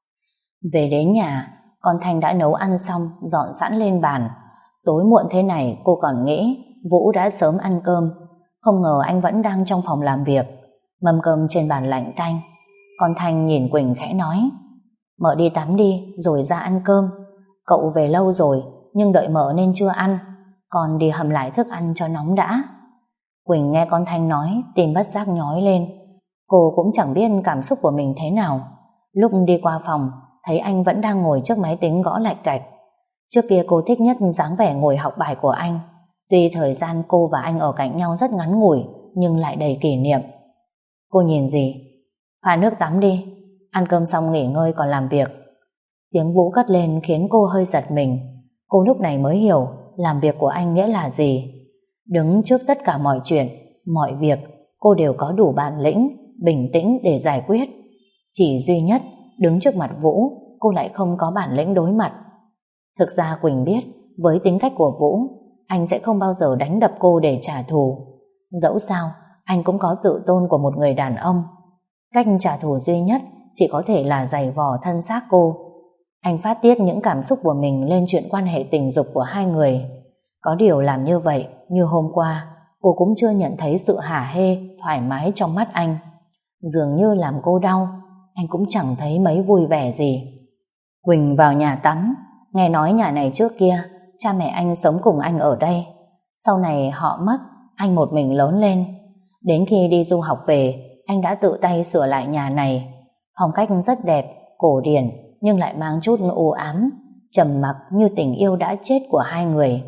Về đến nhà, con Thanh đã nấu ăn xong dọn sẵn lên bàn. Tối muộn thế này cô còn nghĩ Vũ đã sớm ăn cơm. Không ngờ anh vẫn đang trong phòng làm việc. Mâm cơm trên bàn lạnh tanh. Con Thanh nhìn Quỳnh khẽ nói: Mợ đi tắm đi rồi ra ăn cơm. Cậu về lâu rồi nhưng đợi mợ nên chưa ăn. Con đi hầm lại thức ăn cho nóng đã. Quỳnh nghe con Thanh nói tim bất giác nhói lên. Cô cũng chẳng biết cảm xúc của mình thế nào. Lúc đi qua phòng thấy anh vẫn đang ngồi trước máy tính gõ lạch cạch. Trước kia cô thích nhất dáng vẻ ngồi học bài của anh. Tuy thời gian cô và anh ở cạnh nhau rất ngắn ngủi nhưng lại đầy kỷ niệm. Cô nhìn gì? Pha nước tắm đi. Ăn cơm xong nghỉ ngơi còn làm việc. Tiếng Vũ cất lên khiến cô hơi giật mình. Cô lúc này mới hiểu làm việc của anh nghĩa là gì. Đứng trước tất cả mọi chuyện, mọi việc, cô đều có đủ bản lĩnh, bình tĩnh để giải quyết. Chỉ duy nhất đứng trước mặt Vũ, cô lại không có bản lĩnh đối mặt. Thực ra Quỳnh biết với tính cách của Vũ, anh sẽ không bao giờ đánh đập cô để trả thù. Dẫu sao anh cũng có tự tôn của một người đàn ông. Cách trả thù duy nhất chỉ có thể là giày vò thân xác cô. Anh phát tiết những cảm xúc của mình lên chuyện quan hệ tình dục của hai người. Có điều làm như vậy, như hôm qua, cô cũng chưa nhận thấy sự hả hê, thoải mái trong mắt anh. Dường như làm cô đau, anh cũng chẳng thấy mấy vui vẻ gì. Quỳnh vào nhà tắm, nghe nói nhà này trước kia, cha mẹ anh sống cùng anh ở đây. Sau này họ mất, anh một mình lớn lên. Đến khi đi du học về, anh đã tự tay sửa lại nhà này. Phong cách rất đẹp, cổ điển, nhưng lại mang chút u ám, trầm mặc như tình yêu đã chết của hai người.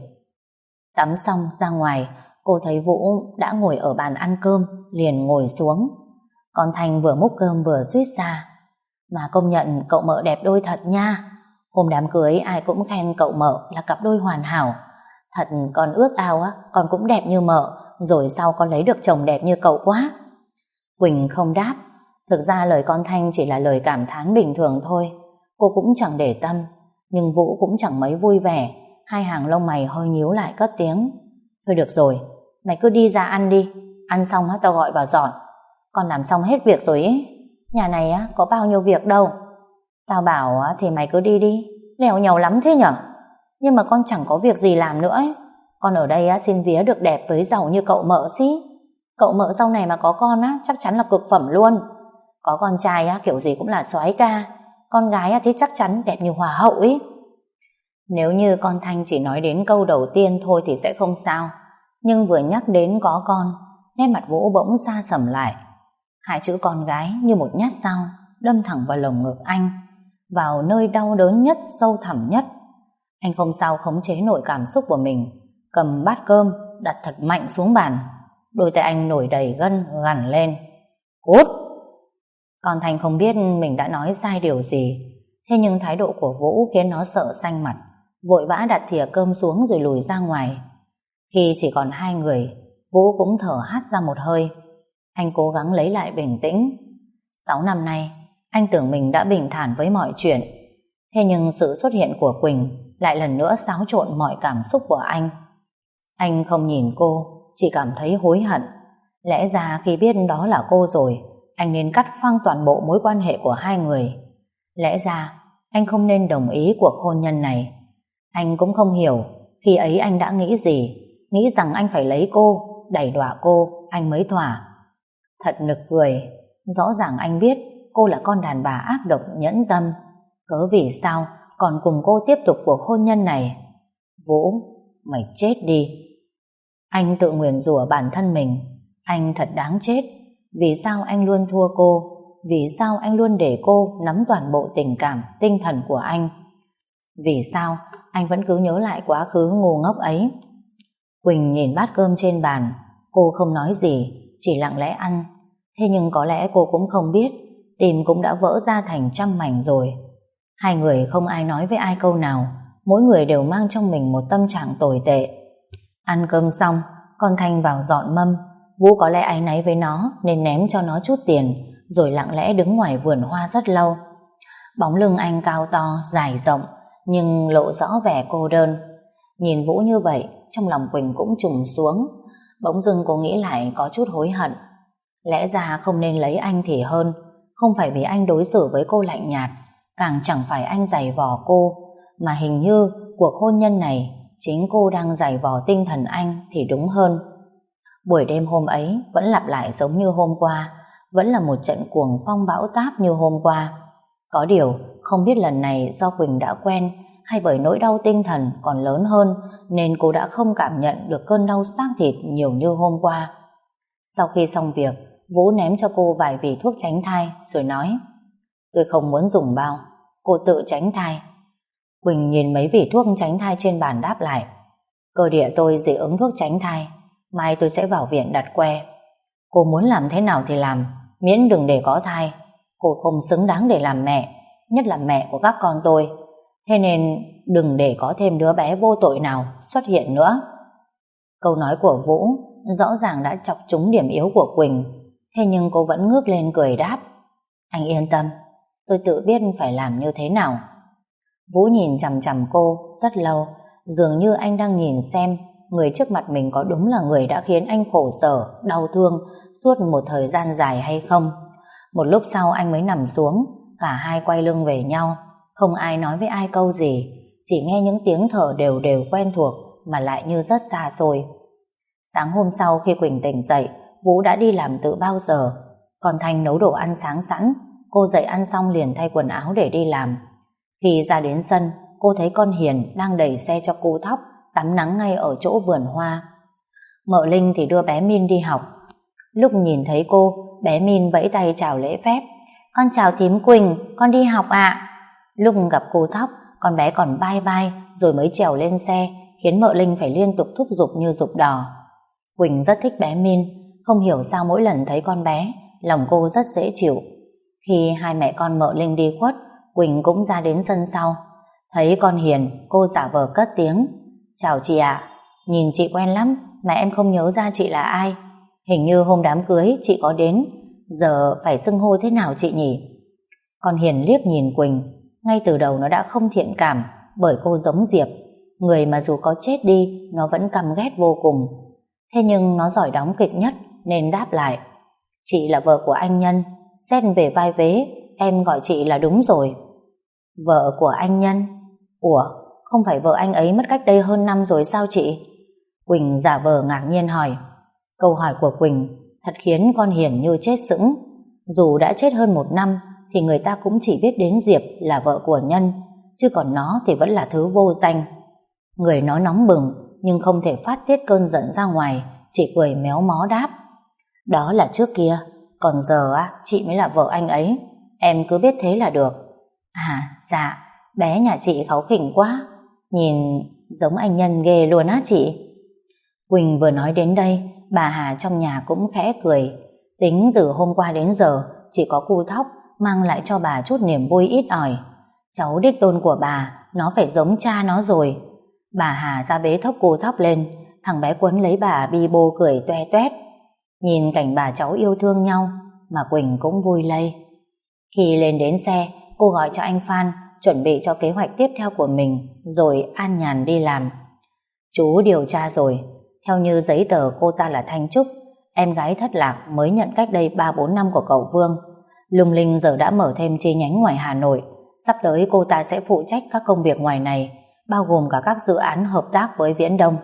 Tắm xong ra ngoài, cô thấy Vũ đã ngồi ở bàn ăn cơm, liền ngồi xuống. Con Thanh vừa múc cơm vừa suýt ra: Mà công nhận cậu mợ đẹp đôi thật nha. Hôm đám cưới ai cũng khen cậu mợ là cặp đôi hoàn hảo. Thật con ước ao á, con cũng đẹp như mợ, rồi sau con lấy được chồng đẹp như cậu quá. Quỳnh không đáp. Thực ra lời con Thanh chỉ là lời cảm thán bình thường thôi. Cô cũng chẳng để tâm. Nhưng Vũ cũng chẳng mấy vui vẻ. Hai hàng lông mày hơi nhíu lại cất tiếng: Thôi được rồi, mày cứ đi ra ăn đi. Ăn xong á tao gọi vào dọn. Con làm xong hết việc rồi ấy. Nhà này á có bao nhiêu việc đâu. Tao bảo á thì mày cứ đi đi. lèo nhèo lắm thế nhở? Nhưng mà con chẳng có việc gì làm nữa ấy. Con ở đây á, xin vía được đẹp với giàu như cậu mợ xí. Cậu mợ sau này mà có con á, chắc chắn là cực phẩm luôn. Có con trai á, kiểu gì cũng là soái ca. Con gái á, thì chắc chắn đẹp như hoa hậu ấy. Nếu như con Thanh chỉ nói đến câu đầu tiên thôi thì sẽ không sao. Nhưng vừa nhắc đến có con, nét mặt Vũ bỗng sa sầm lại. Hai chữ con gái như một nhát dao đâm thẳng vào lồng ngực anh, vào nơi đau đớn nhất, sâu thẳm nhất. Anh không sao khống chế nổi cảm xúc của mình, cầm bát cơm đặt thật mạnh xuống bàn. Đôi tay anh nổi đầy gân, gằn lên: Cút! Con Thanh không biết mình đã nói sai điều gì, thế nhưng thái độ của Vũ khiến nó sợ xanh mặt, vội vã đặt thìa cơm xuống rồi lùi ra ngoài. Khi chỉ còn hai người, Vũ cũng thở hắt ra một hơi. Anh cố gắng lấy lại bình tĩnh. Sáu năm nay, anh tưởng mình đã bình thản với mọi chuyện. Thế nhưng sự xuất hiện của Quỳnh lại lần nữa xáo trộn mọi cảm xúc của anh. Anh không nhìn cô, chỉ cảm thấy hối hận. Lẽ ra khi biết đó là cô rồi, anh nên cắt phăng toàn bộ mối quan hệ của hai người. Lẽ ra anh không nên đồng ý cuộc hôn nhân này. Anh cũng không hiểu khi ấy anh đã nghĩ gì, nghĩ rằng anh phải lấy cô, đày đọa cô, anh mới thỏa. Thật nực cười, rõ ràng anh biết cô là con đàn bà ác độc nhẫn tâm, cớ vì sao còn cùng cô tiếp tục cuộc hôn nhân này. Vũ, mày chết đi. Anh tự nguyền rủa bản thân mình. Anh thật đáng chết. Vì sao anh luôn thua cô? Vì sao anh luôn để cô nắm toàn bộ tình cảm, tinh thần của anh? Vì sao anh vẫn cứ nhớ lại quá khứ ngu ngốc ấy? Quỳnh nhìn bát cơm trên bàn. Cô không nói gì, chỉ lặng lẽ ăn. Thế nhưng có lẽ cô cũng không biết tim cũng đã vỡ ra thành trăm mảnh rồi. Hai người không ai nói với ai câu nào, mỗi người đều mang trong mình một tâm trạng tồi tệ. Ăn cơm xong, con Thanh vào dọn mâm. Vũ có lẽ áy náy với nó nên ném cho nó chút tiền, rồi lặng lẽ đứng ngoài vườn hoa rất lâu. Bóng lưng anh cao to, dài rộng, nhưng lộ rõ vẻ cô đơn. Nhìn Vũ như vậy, trong lòng Quỳnh cũng trùng xuống. Bỗng dưng cô nghĩ lại có chút hối hận. Lẽ ra không nên lấy anh thì hơn. Không phải vì anh đối xử với cô lạnh nhạt, càng chẳng phải anh giày vò cô, mà hình như cuộc hôn nhân này chính cô đang giày vò tinh thần anh thì đúng hơn. Buổi đêm hôm ấy vẫn lặp lại giống như hôm qua, vẫn là một trận cuồng phong bão táp như hôm qua. Có điều không biết lần này do Quỳnh đã quen hay bởi nỗi đau tinh thần còn lớn hơn nên cô đã không cảm nhận được cơn đau xác thịt nhiều như hôm qua. Sau khi xong việc, Vũ ném cho cô vài vỉ thuốc tránh thai rồi nói: Tôi không muốn dùng bao, cô tự tránh thai. Quỳnh nhìn mấy vỉ thuốc tránh thai trên bàn đáp lại: Cơ địa tôi dị ứng thuốc tránh thai, mai tôi sẽ vào viện đặt que. Cô muốn làm thế nào thì làm, miễn đừng để có thai. Cô không xứng đáng để làm mẹ, nhất là mẹ của các con tôi. Thế nên đừng để có thêm đứa bé vô tội nào xuất hiện nữa. Câu nói của Vũ rõ ràng đã chọc trúng điểm yếu của Quỳnh. Thế nhưng cô vẫn ngước lên cười đáp: Anh yên tâm, tôi tự biết phải làm như thế nào. Vũ nhìn chằm chằm cô rất lâu, dường như anh đang nhìn xem người trước mặt mình có đúng là người đã khiến anh khổ sở, đau thương suốt một thời gian dài hay không. Một lúc sau anh mới nằm xuống, cả hai quay lưng về nhau, không ai nói với ai câu gì, chỉ nghe những tiếng thở đều đều quen thuộc mà lại như rất xa xôi. Sáng hôm sau khi Quỳnh tỉnh dậy, Vũ đã đi làm từ bao giờ. Còn Thanh nấu đồ ăn sáng sẵn, cô dậy ăn xong liền thay quần áo để đi làm. Khi ra đến sân, cô thấy con Hiền đang đẩy xe cho cô thóc tắm nắng ngay ở chỗ vườn hoa. Mợ Linh thì đưa bé Min đi học. Lúc nhìn thấy cô, bé Min vẫy tay chào lễ phép: Con chào thím Quỳnh, con đi học ạ. Lúc gặp cô thóc, con bé còn bye bye rồi mới trèo lên xe, khiến mợ Linh phải liên tục thúc giục như giục đò. Quỳnh rất thích bé Min, không hiểu sao mỗi lần thấy con bé, lòng cô rất dễ chịu. Khi hai mẹ con mợ Linh đi khuất, Quỳnh cũng ra đến sân sau. Thấy con Hiền, cô giả vờ cất tiếng: Chào chị ạ, nhìn chị quen lắm mà em không nhớ ra chị là ai. Hình như hôm đám cưới chị có đến, giờ phải xưng hô thế nào chị nhỉ? Con Hiền liếc nhìn Quỳnh, ngay từ đầu nó đã không thiện cảm, bởi cô giống Diệp, người mà dù có chết đi nó vẫn căm ghét vô cùng. Thế nhưng nó giỏi đóng kịch nhất nên đáp lại: Chị là vợ của anh Nhân, xét về vai vế em gọi chị là đúng rồi. Vợ của anh Nhân? Ủa, không phải vợ anh ấy mất cách đây hơn năm rồi sao chị? Quỳnh giả vờ ngạc nhiên hỏi. Câu hỏi của Quỳnh thật khiến con Hiền như chết sững. Dù đã chết hơn một năm thì người ta cũng chỉ biết đến Diệp là vợ của Nhân, chứ còn nó thì vẫn là thứ vô danh. Người nó nóng bừng nhưng không thể phát tiết cơn giận ra ngoài, chỉ cười méo mó đáp. Đó là trước kia, còn giờ á chị mới là vợ anh ấy. Em cứ biết thế là được. À dạ, bé nhà chị kháu khỉnh quá, nhìn giống anh Nhân ghê luôn á chị. Quỳnh vừa nói đến đây, bà Hà trong nhà cũng khẽ cười. Tính từ hôm qua đến giờ chỉ có cu Thóc mang lại cho bà chút niềm vui ít ỏi. Cháu đích tôn của bà, nó phải giống cha nó rồi. Bà Hà ra bế thốc cu Thóc lên, thằng bé quấn lấy bà bi bô cười toe toét. Nhìn cảnh bà cháu yêu thương nhau mà Quỳnh cũng vui lây. Khi lên đến xe, cô gọi cho anh Phan chuẩn bị cho kế hoạch tiếp theo của mình, rồi an nhàn đi làm. Chú điều tra rồi, theo như giấy tờ cô ta là Thanh Trúc, em gái thất lạc mới nhận cách đây ba bốn năm của cậu Vương. Lung Linh giờ đã mở thêm chi nhánh ngoài Hà Nội. Sắp tới cô ta sẽ phụ trách các công việc ngoài này, bao gồm cả các dự án hợp tác với Viễn Đông.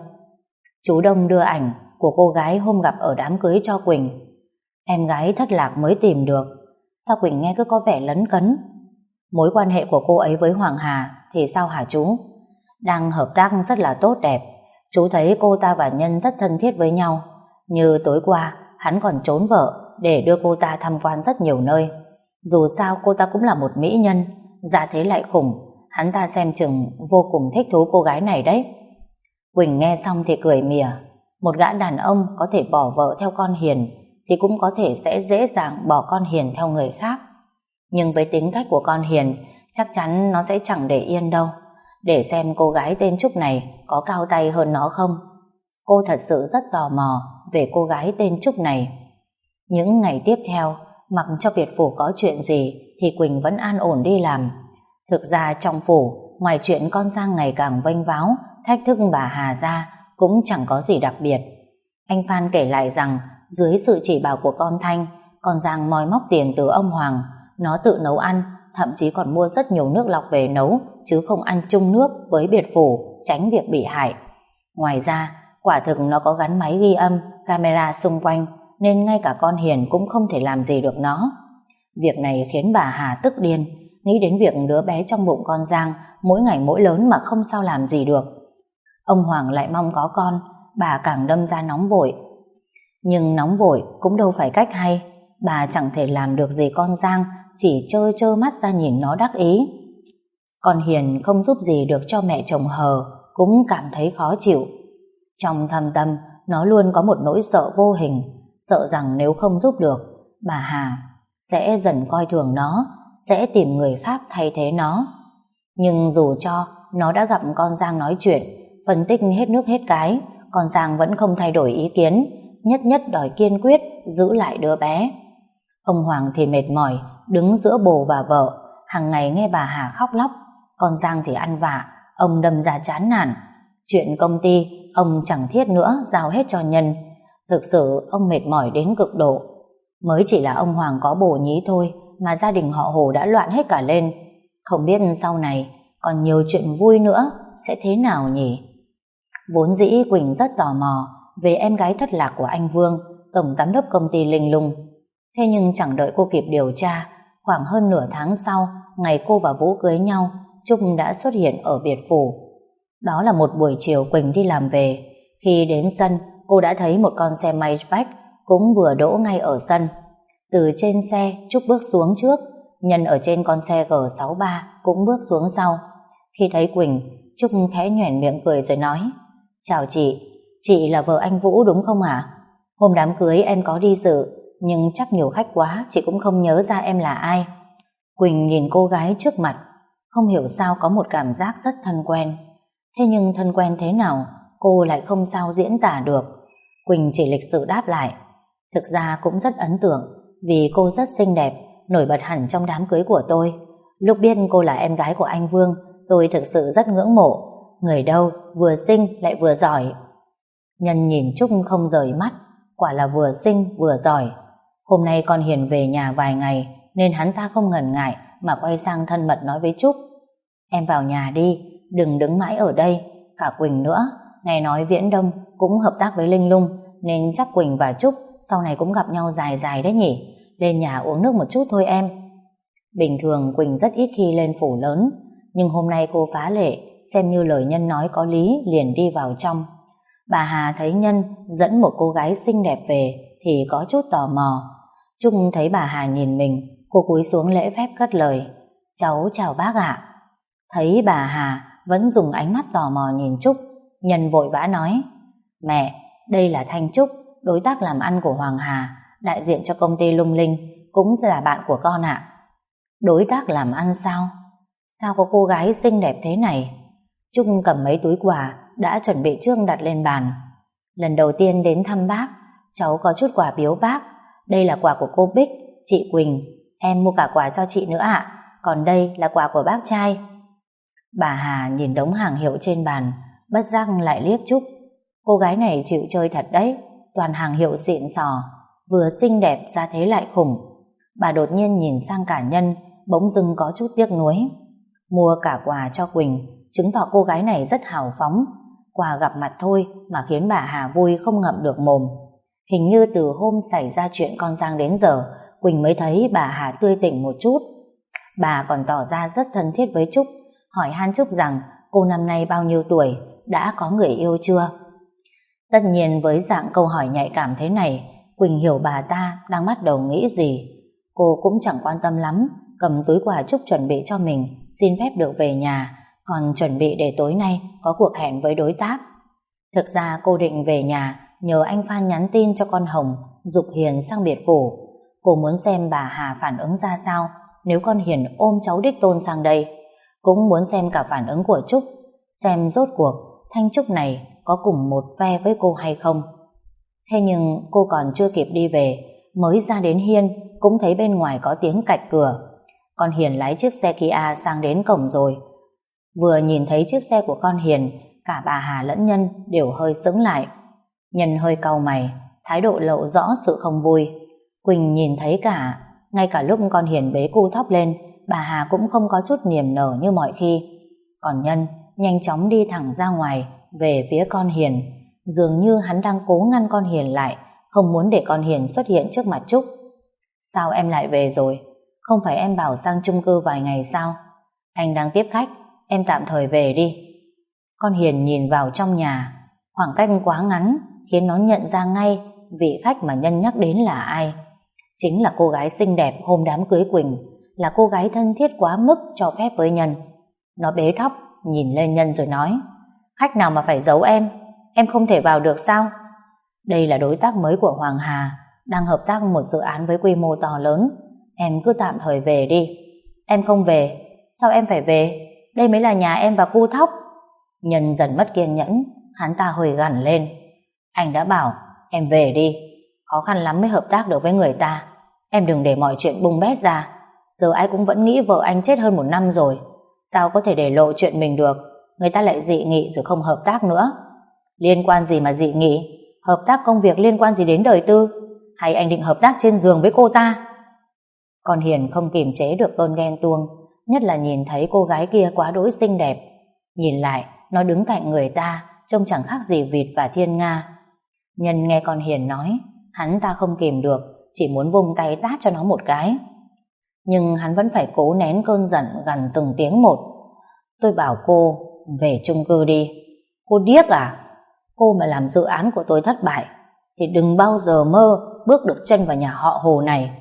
Chú Đông đưa ảnh của cô gái hôm gặp ở đám cưới cho Quỳnh. Em gái thất lạc mới tìm được. Sao Quỳnh nghe cứ có vẻ lấn cấn? Mối quan hệ của cô ấy với Hoàng Hà thì sao hả chú? Đang hợp tác rất là tốt đẹp. Chú thấy cô ta và Nhân rất thân thiết với nhau. Như tối qua hắn còn trốn vợ để đưa cô ta tham quan rất nhiều nơi. Dù sao cô ta cũng là một mỹ nhân, dạ thế lại khủng. Hắn ta xem chừng vô cùng thích thú cô gái này đấy. Quỳnh nghe xong thì cười mỉa. Một gã đàn ông có thể bỏ vợ theo con Hiền thì cũng có thể sẽ dễ dàng bỏ con Hiền theo người khác. Nhưng với tính cách của con Hiền, chắc chắn nó sẽ chẳng để yên đâu. Để xem cô gái tên Trúc này có cao tay hơn nó không. Cô thật sự rất tò mò về cô gái tên Trúc này. Những ngày tiếp theo, mặc cho Việt Phủ có chuyện gì thì Quỳnh vẫn an ổn đi làm. Thực ra trong phủ, ngoài chuyện con Giang ngày càng vênh váo thách thức bà Hà ra, cũng chẳng có gì đặc biệt. Anh Phan kể lại rằng dưới sự chỉ bảo của con Thanh, con Giang moi móc tiền từ ông Hoàng. Nó tự nấu ăn, thậm chí còn mua rất nhiều nước lọc về nấu, chứ không ăn chung nước với Biệt Phủ, tránh việc bị hại. Ngoài ra, quả thực nó có gắn máy ghi âm, camera xung quanh, nên ngay cả con Hiền cũng không thể làm gì được nó. Việc này khiến bà Hà tức điên, nghĩ đến việc đứa bé trong bụng con Giang mỗi ngày mỗi lớn mà không sao làm gì được. Ông Hoàng lại mong có con, bà càng đâm ra nóng vội. Nhưng nóng vội cũng đâu phải cách hay. Bà chẳng thể làm được gì con Giang, chỉ trơ trơ mắt ra nhìn nó đắc ý. Con Hiền không giúp gì được cho mẹ chồng hờ, cũng cảm thấy khó chịu. Trong thâm tâm, nó luôn có một nỗi sợ vô hình, sợ rằng nếu không giúp được, bà Hà sẽ dần coi thường nó, sẽ tìm người khác thay thế nó. Nhưng dù cho nó đã gặp con Giang nói chuyện, phân tích hết nước hết cái, con Giang vẫn không thay đổi ý kiến, nhất nhất đòi kiên quyết giữ lại đứa bé. Ông Hoàng thì mệt mỏi, đứng giữa bồ và vợ, hàng ngày nghe bà Hà khóc lóc. Con Giang thì ăn vạ, ông đâm ra chán nản. Chuyện công ty, ông chẳng thiết nữa, giao hết cho Nhân. Thực sự ông mệt mỏi đến cực độ. Mới chỉ là ông Hoàng có bồ nhí thôi mà gia đình họ Hồ đã loạn hết cả lên. Không biết sau này còn nhiều chuyện vui nữa sẽ thế nào nhỉ? Vốn dĩ Quỳnh rất tò mò về em gái thất lạc của anh Vương, tổng giám đốc công ty Linh Lung. Thế nhưng chẳng đợi cô kịp điều tra, khoảng hơn nửa tháng sau, ngày cô và Vũ cưới nhau, Trúc đã xuất hiện ở biệt phủ. Đó là một buổi chiều Quỳnh đi làm về. Khi đến sân, cô đã thấy một con xe Maybach cũng vừa đỗ ngay ở sân. Từ trên xe, Trúc bước xuống trước, Nhân ở trên con xe G sáu ba cũng bước xuống sau. Khi thấy Quỳnh, Trúc khẽ nhoẻn miệng cười rồi nói: Chào chị, chị là vợ anh Vũ đúng không ạ? Hôm đám cưới em có đi dự, nhưng chắc nhiều khách quá, chị cũng không nhớ ra em là ai. Quỳnh nhìn cô gái trước mặt, không hiểu sao có một cảm giác rất thân quen. Thế nhưng thân quen thế nào, cô lại không sao diễn tả được. Quỳnh chỉ lịch sự đáp lại. Thực ra cũng rất ấn tượng, vì cô rất xinh đẹp, nổi bật hẳn trong đám cưới của tôi. Lúc biết cô là em gái của anh Vương, tôi thực sự rất ngưỡng mộ. Người đâu, vừa xinh lại vừa giỏi. Nhân nhìn Trúc không rời mắt, quả là vừa xinh vừa giỏi. Hôm nay con Hiền về nhà vài ngày, nên hắn ta không ngần ngại mà quay sang thân mật nói với Trúc: Em vào nhà đi, đừng đứng mãi ở đây, cả Quỳnh nữa. Nghe nói Viễn Đông cũng hợp tác với Linh Lung, nên chắc Quỳnh và Trúc sau này cũng gặp nhau dài dài đấy nhỉ. Lên nhà uống nước một chút thôi em. Bình thường Quỳnh rất ít khi lên phủ lớn, nhưng hôm nay cô phá lệ, xem như lời Nhân nói có lý, liền đi vào trong. Bà Hà thấy Nhân dẫn một cô gái xinh đẹp về thì có chút tò mò. Trúc thấy bà Hà nhìn mình, cô cúi xuống lễ phép cất lời: cháu chào bác ạ. Thấy bà Hà vẫn dùng ánh mắt tò mò nhìn Trúc, Nhân vội vã nói: mẹ, đây là Thanh Trúc, đối tác làm ăn của Hoàng Hà, đại diện cho công ty Lung Linh, cũng là bạn của con ạ. Đối tác làm ăn sao? Sao có cô gái xinh đẹp thế này? Trúc cầm mấy túi quà đã chuẩn bị trước đặt lên bàn. Lần đầu tiên đến thăm bác, cháu có chút quà biếu bác. Đây là quà của cô Bích, chị Quỳnh, em mua cả quà cho chị nữa ạ. Còn đây là quà của bác trai. Bà Hà nhìn đống hàng hiệu trên bàn, bất giác lại liếc Trúc. Cô gái này chịu chơi thật đấy, toàn hàng hiệu xịn sò, vừa xinh đẹp ra thế lại khủng. Bà đột nhiên nhìn sang cả Nhân, bỗng dưng có chút tiếc nuối. Mua cả quà cho Quỳnh, chứng tỏ cô gái này rất hào phóng. Quà gặp mặt thôi mà khiến bà Hà vui không ngậm được mồm. Hình như từ hôm xảy ra chuyện con Giang đến giờ, Quỳnh mới thấy bà Hà tươi tỉnh một chút. Bà còn tỏ ra rất thân thiết với Trúc, hỏi han Trúc rằng cô năm nay bao nhiêu tuổi, đã có người yêu chưa. Tất nhiên với dạng câu hỏi nhạy cảm thế này, Quỳnh hiểu bà ta đang bắt đầu nghĩ gì. Cô cũng chẳng quan tâm lắm, cầm túi quà Trúc chuẩn bị cho mình, xin phép được về nhà, còn chuẩn bị để tối nay có cuộc hẹn với đối tác. Thực ra cô định về nhà nhờ anh Phan nhắn tin cho con Hồng giục Hiền sang biệt phủ. Cô muốn xem bà Hà phản ứng ra sao nếu con Hiền ôm cháu đích tôn sang đây, cũng muốn xem cả phản ứng của Trúc, xem rốt cuộc Thanh Trúc này có cùng một phe với cô hay không. Thế nhưng cô còn chưa kịp đi về, mới ra đến hiên cũng thấy bên ngoài có tiếng cạch cửa. Con Hiền lái chiếc xe Kia sang đến cổng rồi. Vừa nhìn thấy chiếc xe của con Hiền, cả bà Hà lẫn Nhân đều hơi sững lại. Nhân hơi cau mày, thái độ lộ rõ sự không vui. Quỳnh nhìn thấy cả, ngay cả lúc con Hiền bế cu thóc lên, bà Hà cũng không có chút niềm nở như mọi khi. Còn Nhân nhanh chóng đi thẳng ra ngoài, về phía con Hiền, dường như hắn đang cố ngăn con Hiền lại, không muốn để con Hiền xuất hiện trước mặt Trúc. Sao em lại về rồi? Không phải em bảo sang chung cư vài ngày sao? Anh đang tiếp khách, em tạm thời về đi. Con Hiền nhìn vào trong nhà, khoảng cách quá ngắn khiến nó nhận ra ngay vị khách mà Nhân nhắc đến là ai. Chính là cô gái xinh đẹp hôm đám cưới Quỳnh, là cô gái thân thiết quá mức cho phép với Nhân. Nó bế thóc nhìn lên Nhân rồi nói: khách nào mà phải giấu em, em không thể vào được sao? Đây là đối tác mới của Hoàng Hà, đang hợp tác một dự án với quy mô to lớn. Em cứ tạm thời về đi. Em không về? Sao em phải về? Đây mới là nhà em và cu thóc. Nhân dần mất kiên nhẫn, hắn ta hơi gằn lên: anh đã bảo em về đi, khó khăn lắm mới hợp tác được với người ta. Em đừng để mọi chuyện bung bét ra. Giờ ai cũng vẫn nghĩ vợ anh chết hơn một năm rồi, sao có thể để lộ chuyện mình được? Người ta lại dị nghị rồi không hợp tác nữa. Liên quan gì mà dị nghị? Hợp tác công việc liên quan gì đến đời tư? Hay anh định hợp tác trên giường với cô ta? Con Hiền không kiềm chế được cơn ghen tuông, nhất là nhìn thấy cô gái kia quá đỗi xinh đẹp. Nhìn lại, nó đứng cạnh người ta, trông chẳng khác gì vịt và thiên nga. Nhân nghe con Hiền nói, hắn ta không kìm được, chỉ muốn vung tay tát cho nó một cái. Nhưng hắn vẫn phải cố nén cơn giận, gằn từng tiếng một: tôi bảo cô về chung cư đi. Cô điếc à? Cô mà làm dự án của tôi thất bại thì đừng bao giờ mơ bước được chân vào nhà họ Hồ này.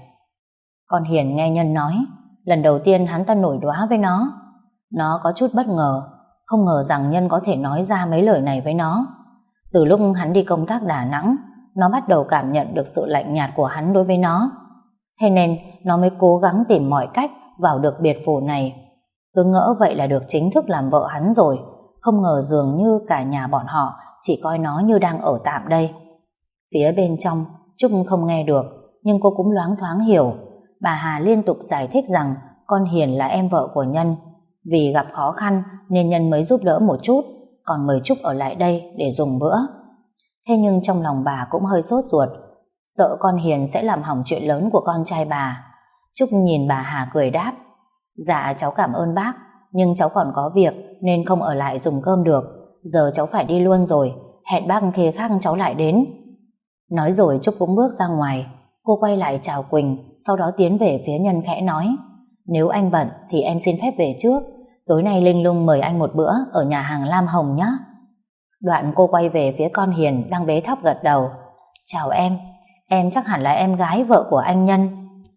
Con Hiền nghe Nhân nói, lần đầu tiên hắn ta nổi đoá với nó. Nó có chút bất ngờ, không ngờ rằng Nhân có thể nói ra mấy lời này với nó. Từ lúc hắn đi công tác Đà Nẵng, nó bắt đầu cảm nhận được sự lạnh nhạt của hắn đối với nó. Thế nên nó mới cố gắng tìm mọi cách vào được biệt phủ này. Cứ ngỡ vậy là được chính thức làm vợ hắn rồi, không ngờ dường như cả nhà bọn họ chỉ coi nó như đang ở tạm đây. Phía bên trong, Trúc không nghe được, nhưng cô cũng loáng thoáng hiểu. Bà Hà liên tục giải thích rằng con Hiền là em vợ của Nhân. Vì gặp khó khăn nên Nhân mới giúp đỡ một chút, còn mời Trúc ở lại đây để dùng bữa. Thế nhưng trong lòng bà cũng hơi sốt ruột, sợ con Hiền sẽ làm hỏng chuyện lớn của con trai bà. Trúc nhìn bà Hà cười đáp: dạ cháu cảm ơn bác, nhưng cháu còn có việc nên không ở lại dùng cơm được. Giờ cháu phải đi luôn rồi, hẹn bác khi khác cháu lại đến. Nói rồi Trúc cũng bước ra ngoài. Cô quay lại chào Quỳnh, sau đó tiến về phía Nhân khẽ nói: Nếu anh bận thì em xin phép về trước. Tối nay Linh Lung mời anh một bữa ở nhà hàng Lam Hồng nhé. Đoạn cô quay về phía con Hiền đang bế thóc gật đầu: Chào em, em chắc hẳn là em gái vợ của anh Nhân.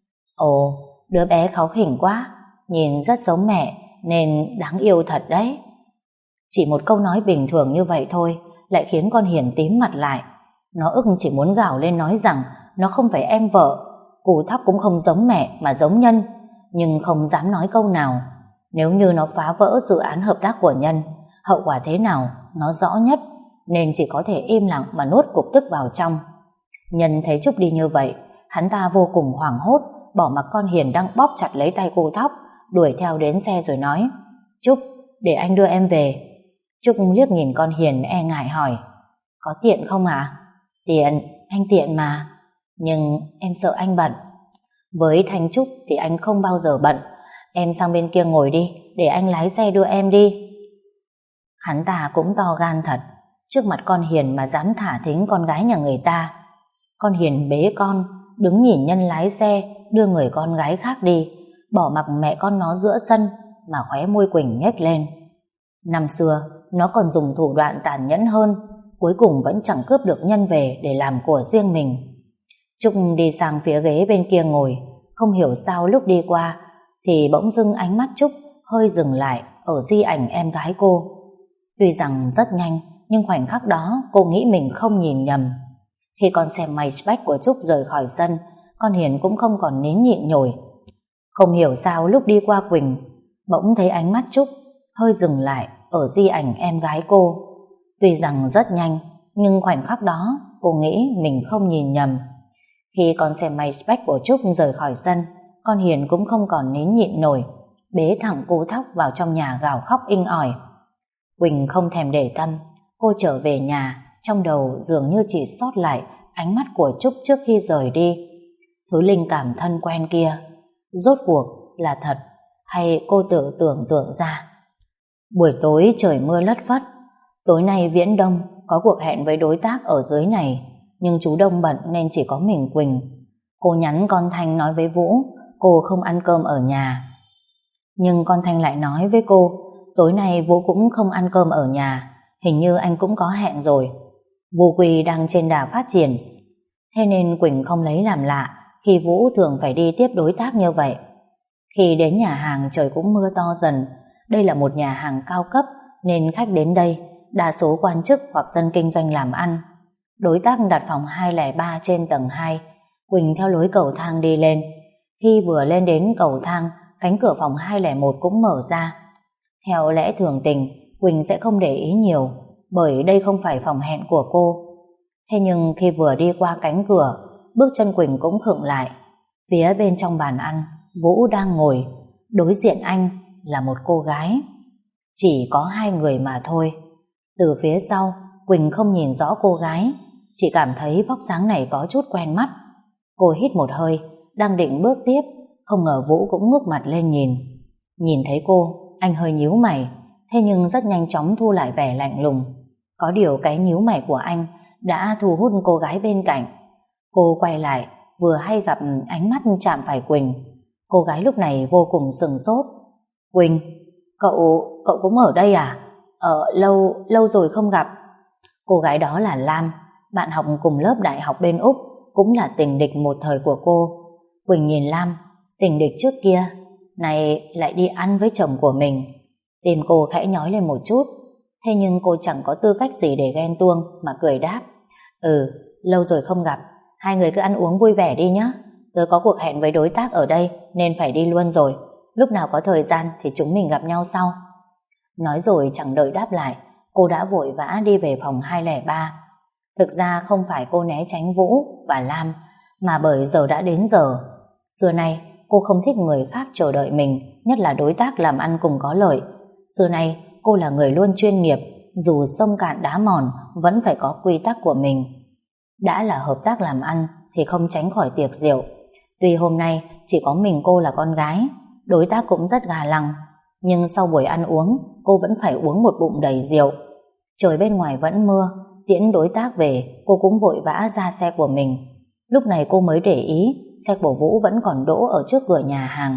Ồ, đứa bé kháu khỉnh quá, nhìn rất giống mẹ nên đáng yêu thật đấy. Chỉ một câu nói bình thường như vậy thôi lại khiến con Hiền tím mặt lại. Nó ức chỉ muốn gào lên nói rằng nó không phải em vợ, củ thóc cũng không giống mẹ mà giống Nhân, nhưng không dám nói câu nào. Nếu như nó phá vỡ dự án hợp tác của Nhân, hậu quả thế nào nó rõ nhất, nên chỉ có thể im lặng mà nuốt cục tức vào trong. Nhân thấy Trúc đi như vậy, hắn ta vô cùng hoảng hốt, bỏ mặc con Hiền đang bóp chặt lấy tay cô thóc, đuổi theo đến xe rồi nói: Trúc, để anh đưa em về. Trúc liếc nhìn con Hiền e ngại hỏi: Có tiện không ạ? Tiện, anh tiện mà, nhưng em sợ anh bận. Với Thanh Trúc thì anh không bao giờ bận. Em sang bên kia ngồi đi, để anh lái xe đưa em đi. Hắn ta cũng to gan thật, trước mặt con Hiền mà dám thả thính con gái nhà người ta. Con Hiền bế con, đứng nhìn Nhân lái xe đưa người con gái khác đi, bỏ mặc mẹ con nó giữa sân, mà khóe môi Quỳnh nhếch lên. Năm xưa nó còn dùng thủ đoạn tàn nhẫn hơn, cuối cùng vẫn chẳng cướp được Nhân về để làm của riêng mình. Trúc đi sang phía ghế bên kia ngồi, không hiểu sao lúc đi qua thì bỗng dưng ánh mắt Trúc hơi dừng lại ở di ảnh em gái cô. Tuy rằng rất nhanh, nhưng khoảnh khắc đó cô nghĩ mình không nhìn nhầm. Khi con xe Maybach của Trúc rời khỏi sân, con Hiền cũng không còn nín nhịn nổi. Không hiểu sao lúc đi qua Quỳnh, bỗng thấy ánh mắt Trúc hơi dừng lại ở di ảnh em gái cô. Tuy rằng rất nhanh, nhưng khoảnh khắc đó cô nghĩ mình không nhìn nhầm. Khi con xe Maybach của Trúc rời khỏi sân, con Hiền cũng không còn nín nhịn nổi, bế thẳng cô thóc vào trong nhà gào khóc inh ỏi. Quỳnh không thèm để tâm. Cô trở về nhà, trong đầu dường như chỉ sót lại ánh mắt của Trúc trước khi rời đi. Thứ linh cảm thân quen kia, rốt cuộc là thật hay cô tự tưởng tượng ra? Buổi tối trời mưa lất phất. Tối nay Viễn Đông có cuộc hẹn với đối tác ở dưới này, nhưng chú Đông bận nên chỉ có mình Quỳnh. Cô nhắn con Thanh nói với Vũ cô không ăn cơm ở nhà, nhưng con Thanh lại nói với cô tối nay Vũ cũng không ăn cơm ở nhà, hình như anh cũng có hẹn rồi. Vũ Quỳ đang trên đà phát triển, thế nên Quỳnh không lấy làm lạ khi Vũ thường phải đi tiếp đối tác như vậy. Khi đến nhà hàng trời cũng mưa to dần. Đây là một nhà hàng cao cấp nên khách đến đây đa số quan chức hoặc dân kinh doanh làm ăn. Đối tác đặt phòng hai không ba trên tầng hai. Quỳnh theo lối cầu thang đi lên. Khi vừa lên đến cầu thang, cánh cửa phòng hai không một cũng mở ra. Theo lẽ thường tình, Quỳnh sẽ không để ý nhiều, bởi đây không phải phòng hẹn của cô. Thế nhưng khi vừa đi qua cánh cửa, bước chân Quỳnh cũng khựng lại. Phía bên trong bàn ăn, Vũ đang ngồi, đối diện anh là một cô gái. Chỉ có hai người mà thôi. Từ phía sau, Quỳnh không nhìn rõ cô gái, chỉ cảm thấy vóc dáng này có chút quen mắt. Cô hít một hơi, đang định bước tiếp, không ngờ Vũ cũng ngước mặt lên nhìn. Nhìn thấy cô, anh hơi nhíu mày, thế nhưng rất nhanh chóng thu lại vẻ lạnh lùng. Có điều cái nhíu mày của anh đã thu hút cô gái bên cạnh. Cô quay lại, vừa hay gặp ánh mắt chạm phải Quỳnh. Cô gái lúc này vô cùng sừng sốt. Quỳnh, cậu, cậu cũng ở đây à? Ờ, lâu, lâu rồi không gặp. Cô gái đó là Lam, bạn học cùng lớp đại học bên Úc, cũng là tình địch một thời của cô. Quỳnh nhìn Lam, tình địch trước kia, này lại đi ăn với chồng của mình. Tim cô khẽ nhói lên một chút, thế nhưng cô chẳng có tư cách gì để ghen tuông mà cười đáp. Ừ, lâu rồi không gặp, hai người cứ ăn uống vui vẻ đi nhé. Tớ có cuộc hẹn với đối tác ở đây nên phải đi luôn rồi. Lúc nào có thời gian thì chúng mình gặp nhau sau. Nói rồi chẳng đợi đáp lại, cô đã vội vã đi về phòng hai không ba. Thực ra không phải cô né tránh Vũ và Lam, mà bởi giờ đã đến giờ. Xưa nay cô không thích người khác chờ đợi mình, nhất là đối tác làm ăn cùng có lợi. Xưa nay cô là người luôn chuyên nghiệp, dù sông cạn đá mòn vẫn phải có quy tắc của mình. Đã là hợp tác làm ăn thì không tránh khỏi tiệc rượu. Tuy hôm nay chỉ có mình cô là con gái, đối tác cũng rất gà lăng, Nhưng sau buổi ăn uống, cô vẫn phải uống một bụng đầy rượu. Trời bên ngoài vẫn mưa, tiễn đối tác về, cô cũng vội vã ra xe của mình. Lúc này cô mới để ý, xe của Vũ vẫn còn đỗ ở trước cửa nhà hàng.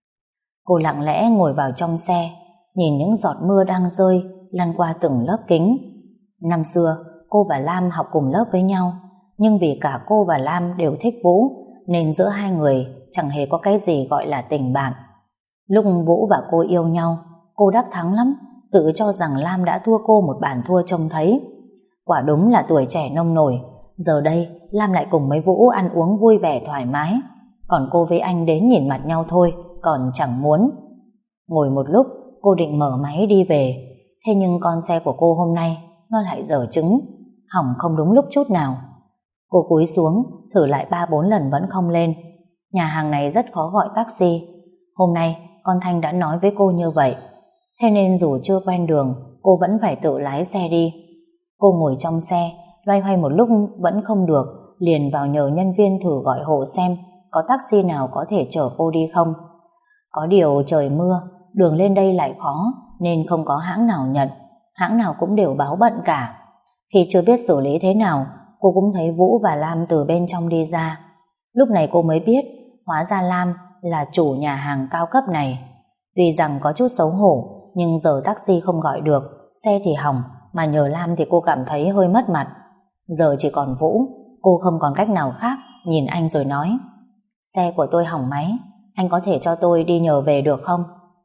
Cô lặng lẽ ngồi vào trong xe, nhìn những giọt mưa đang rơi, lăn qua từng lớp kính. Năm xưa, cô và Lam học cùng lớp với nhau, nhưng vì cả cô và Lam đều thích Vũ, nên giữa hai người chẳng hề có cái gì gọi là tình bạn. Lúc Vũ và cô yêu nhau, cô đắc thắng lắm, tự cho rằng Lam đã thua cô một bàn thua trông thấy. Quả đúng là tuổi trẻ nông nổi, giờ đây Lam lại cùng với Vũ ăn uống vui vẻ thoải mái, còn cô với anh đến nhìn mặt nhau thôi, còn chẳng muốn. Ngồi một lúc, cô định mở máy đi về, thế nhưng con xe của cô hôm nay nó lại dở trứng, hỏng không đúng lúc chút nào. Cô cúi xuống, thử lại ba bốn lần vẫn không lên. Nhà hàng này rất khó gọi taxi. Hôm nay con Thanh đã nói với cô như vậy, thế nên dù chưa quen đường, cô vẫn phải tự lái xe đi. Cô ngồi trong xe, loay hoay một lúc vẫn không được, liền vào nhờ nhân viên thử gọi hộ xem có taxi nào có thể chở cô đi không. Có điều trời mưa, đường lên đây lại khó, nên không có hãng nào nhận. Hãng nào cũng đều báo bận cả. Khi chưa biết xử lý thế nào, cô cũng thấy Vũ và Lam từ bên trong đi ra. Lúc này cô mới biết, hóa ra Lam là chủ nhà hàng cao cấp này. Tuy rằng có chút xấu hổ, nhưng giờ taxi không gọi được, xe thì hỏng, mà nhờ Lam thì cô cảm thấy hơi mất mặt. Giờ chỉ còn Vũ, cô không còn cách nào khác, nhìn anh rồi nói: xe của tôi hỏng máy, anh có thể cho tôi đi nhờ về được không?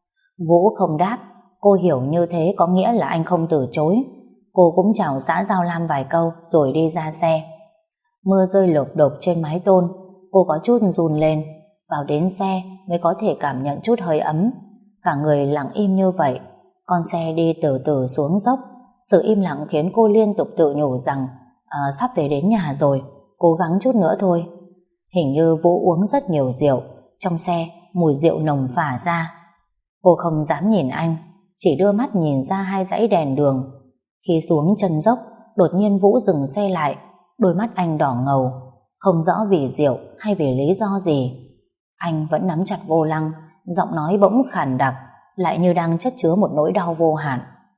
Vũ không đáp. Cô hiểu như thế có nghĩa là anh không từ chối. Cô cũng chào xã giao Lam vài câu rồi đi ra xe. Mưa rơi lộp độp trên mái tôn, cô có chút run lên. Vào đến xe mới có thể cảm nhận chút hơi ấm. Cả người lặng im như vậy. Con xe đi từ từ xuống dốc. Sự im lặng khiến cô liên tục tự nhủ rằng à, sắp về đến nhà rồi, cố gắng chút nữa thôi. Hình như Vũ uống rất nhiều rượu. Trong xe mùi rượu nồng phả ra. Cô không dám nhìn anh, chỉ đưa mắt nhìn ra hai dãy đèn đường. Khi xuống chân dốc, đột nhiên Vũ dừng xe lại. Đôi mắt anh đỏ ngầu, không rõ vì rượu hay vì lý do gì. Anh vẫn nắm chặt vô lăng, giọng nói bỗng khàn đặc, lại như đang chất chứa một nỗi đau vô hạn.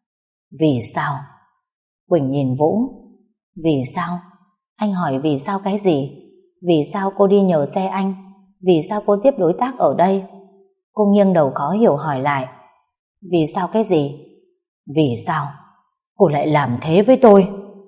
Vì sao? Quỳnh nhìn Vũ. Vì sao? Anh hỏi vì sao cái gì? Vì sao cô đi nhờ xe anh? Vì sao cô tiếp đối tác ở đây? Cô nghiêng đầu khó hiểu hỏi lại. Vì sao cái gì? Vì sao cô lại làm thế với tôi?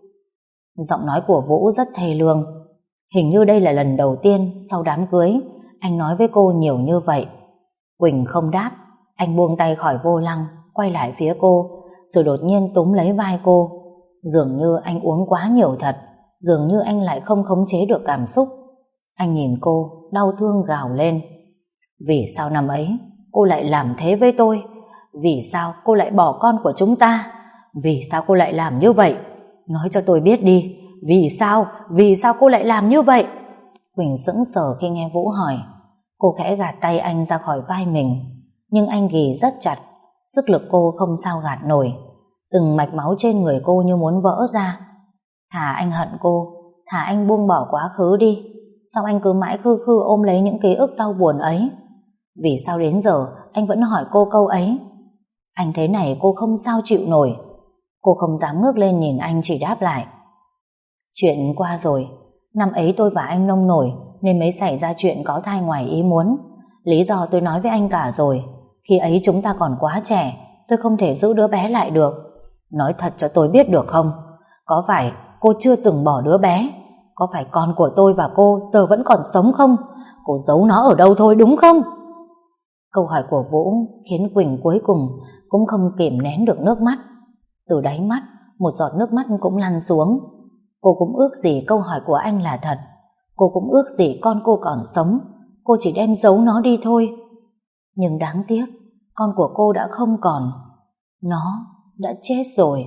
Giọng nói của Vũ rất thê lương. Hình như đây là lần đầu tiên sau đám cưới anh nói với cô nhiều như vậy. Quỳnh không đáp. Anh buông tay khỏi vô lăng, quay lại phía cô, rồi đột nhiên túm lấy vai cô. Dường như anh uống quá nhiều thật, dường như anh lại không khống chế được cảm xúc. Anh nhìn cô, đau thương gào lên. Vì sao năm ấy cô lại làm thế với tôi? Vì sao cô lại bỏ con của chúng ta? Vì sao cô lại làm như vậy? Nói cho tôi biết đi. Vì sao? Vì sao cô lại làm như vậy? Quỳnh sững sờ khi nghe Vũ hỏi. Cô khẽ gạt tay anh ra khỏi vai mình, nhưng anh ghì rất chặt. Sức lực cô không sao gạt nổi. Từng mạch máu trên người cô như muốn vỡ ra. Thà anh hận cô, thà anh buông bỏ quá khứ đi. Sao anh cứ mãi khư khư ôm lấy những ký ức đau buồn ấy? Vì sao đến giờ anh vẫn hỏi cô câu ấy? Anh thế này cô không sao chịu nổi. Cô không dám ngước lên nhìn anh, chỉ đáp lại. Chuyện qua rồi. Năm ấy tôi và anh nông nổi nên mới xảy ra chuyện có thai ngoài ý muốn. Lý do tôi nói với anh cả rồi. Khi ấy chúng ta còn quá trẻ, tôi không thể giữ đứa bé lại được. Nói thật cho tôi biết được không? Có phải cô chưa từng bỏ đứa bé? Có phải con của tôi và cô giờ vẫn còn sống không? Cô giấu nó ở đâu thôi đúng không? Câu hỏi của Vũ khiến Quỳnh cuối cùng cũng không kìm nén được nước mắt. Từ đáy mắt, một giọt nước mắt cũng lăn xuống. Cô cũng ước gì câu hỏi của anh là thật. Cô cũng ước gì con cô còn sống. Cô chỉ đem giấu nó đi thôi. Nhưng đáng tiếc, con của cô đã không còn. Nó đã chết rồi.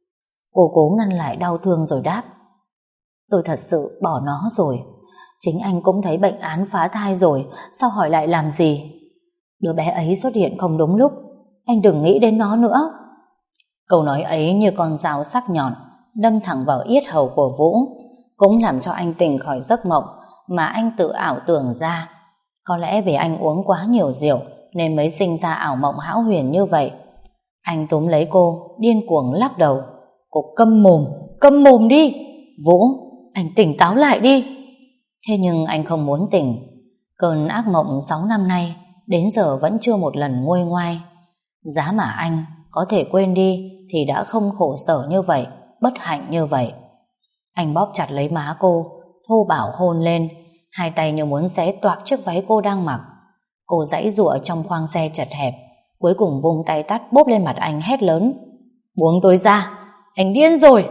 Cô cố ngăn lại đau thương rồi đáp. Tôi thật sự bỏ nó rồi. Chính anh cũng thấy bệnh án phá thai rồi, sao hỏi lại làm gì? Đứa bé ấy xuất hiện không đúng lúc. Anh đừng nghĩ đến nó nữa. Câu nói ấy như con dao sắc nhọn đâm thẳng vào yết hầu của Vũ, cũng làm cho anh tỉnh khỏi giấc mộng mà anh tự ảo tưởng ra. Có lẽ vì anh uống quá nhiều rượu nên mới sinh ra ảo mộng hão huyền như vậy. Anh túm lấy cô, điên cuồng lắc đầu. Cô câm mồm, câm mồm đi. Vũ, anh tỉnh táo lại đi. Thế nhưng anh không muốn tỉnh. Cơn ác mộng sáu năm nay đến giờ vẫn chưa một lần nguôi ngoai. Giá mà anh có thể quên đi thì đã không khổ sở như vậy, bất hạnh như vậy. Anh bóp chặt lấy má cô, thô bạo hôn lên, hai tay như muốn xé toạc chiếc váy cô đang mặc. Cô giãy giụa trong khoang xe chật hẹp, cuối cùng vung tay tát bốp lên mặt anh, hét lớn: buông tôi ra, anh điên rồi.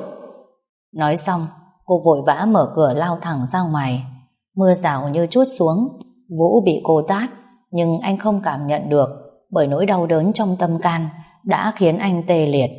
Nói xong, cô vội vã mở cửa lao thẳng ra ngoài. Mưa rào như trút xuống. Vũ bị cô tát, nhưng anh không cảm nhận được, bởi nỗi đau đớn trong tâm can đã khiến anh tê liệt.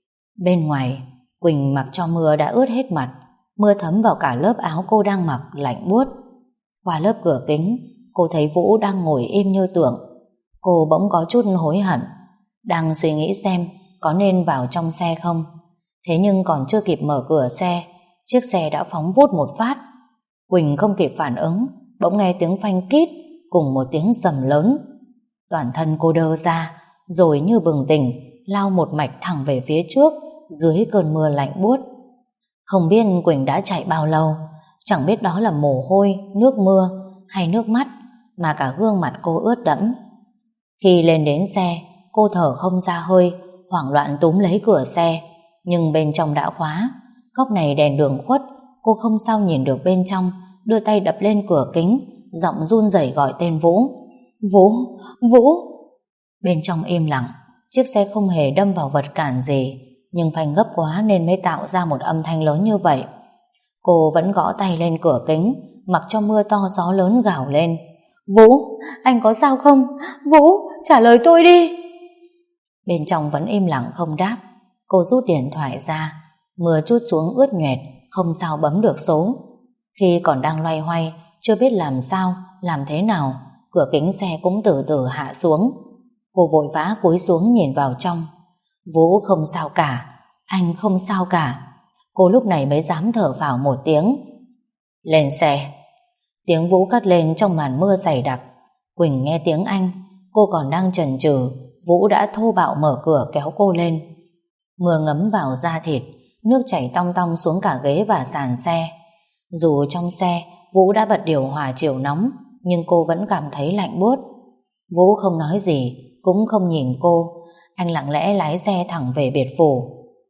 Bên ngoài, Quỳnh mặc cho mưa đã ướt hết mặt, mưa thấm vào cả lớp áo cô đang mặc, lạnh buốt. Qua lớp cửa kính, cô thấy Vũ đang ngồi im như tượng. Cô bỗng có chút hối hận, đang suy nghĩ xem có nên vào trong xe không. Thế nhưng còn chưa kịp mở cửa xe, chiếc xe đã phóng vút một phát. Quỳnh không kịp phản ứng, bỗng nghe tiếng phanh kít cùng một tiếng sầm lớn. Toàn thân cô đơ ra, rồi như bừng tỉnh, lao một mạch thẳng về phía trước dưới cơn mưa lạnh buốt. Không biết Quỳnh đã chạy bao lâu, chẳng biết đó là mồ hôi, nước mưa hay nước mắt, mà cả gương mặt cô ướt đẫm. Khi lên đến xe, cô thở không ra hơi, hoảng loạn túm lấy cửa xe, nhưng bên trong đã khóa. Góc này đèn đường khuất, cô không sao nhìn được bên trong, đưa tay đập lên cửa kính, giọng run rẩy gọi tên Vũ. Vũ, Vũ. Bên trong im lặng, chiếc xe không hề đâm vào vật cản gì, nhưng phanh gấp quá nên mới tạo ra một âm thanh lớn như vậy. Cô vẫn gõ tay lên cửa kính, mặc cho mưa to gió lớn gào lên. Vũ, anh có sao không? Vũ, trả lời tôi đi. Bên trong vẫn im lặng không đáp. Cô rút điện thoại ra, mưa trút xuống ướt nhoẹt, không sao bấm được số. Khi còn đang loay hoay, chưa biết làm sao, làm thế nào, cửa kính xe cũng từ từ hạ xuống. Cô vội vã cúi xuống nhìn vào trong. Vũ không sao cả, anh không sao cả. Cô lúc này mới dám thở vào một tiếng. Lên xe. Tiếng Vũ cất lên trong màn mưa dày đặc. Quỳnh nghe tiếng anh, cô còn đang chần chừ, Vũ đã thô bạo mở cửa kéo cô lên. Mưa ngấm vào da thịt, nước chảy tong tong xuống cả ghế và sàn xe. Dù trong xe Vũ đã bật điều hòa chiều nóng, nhưng cô vẫn cảm thấy lạnh buốt. Vũ không nói gì, cũng không nhìn cô. Anh lặng lẽ lái xe thẳng về biệt phủ.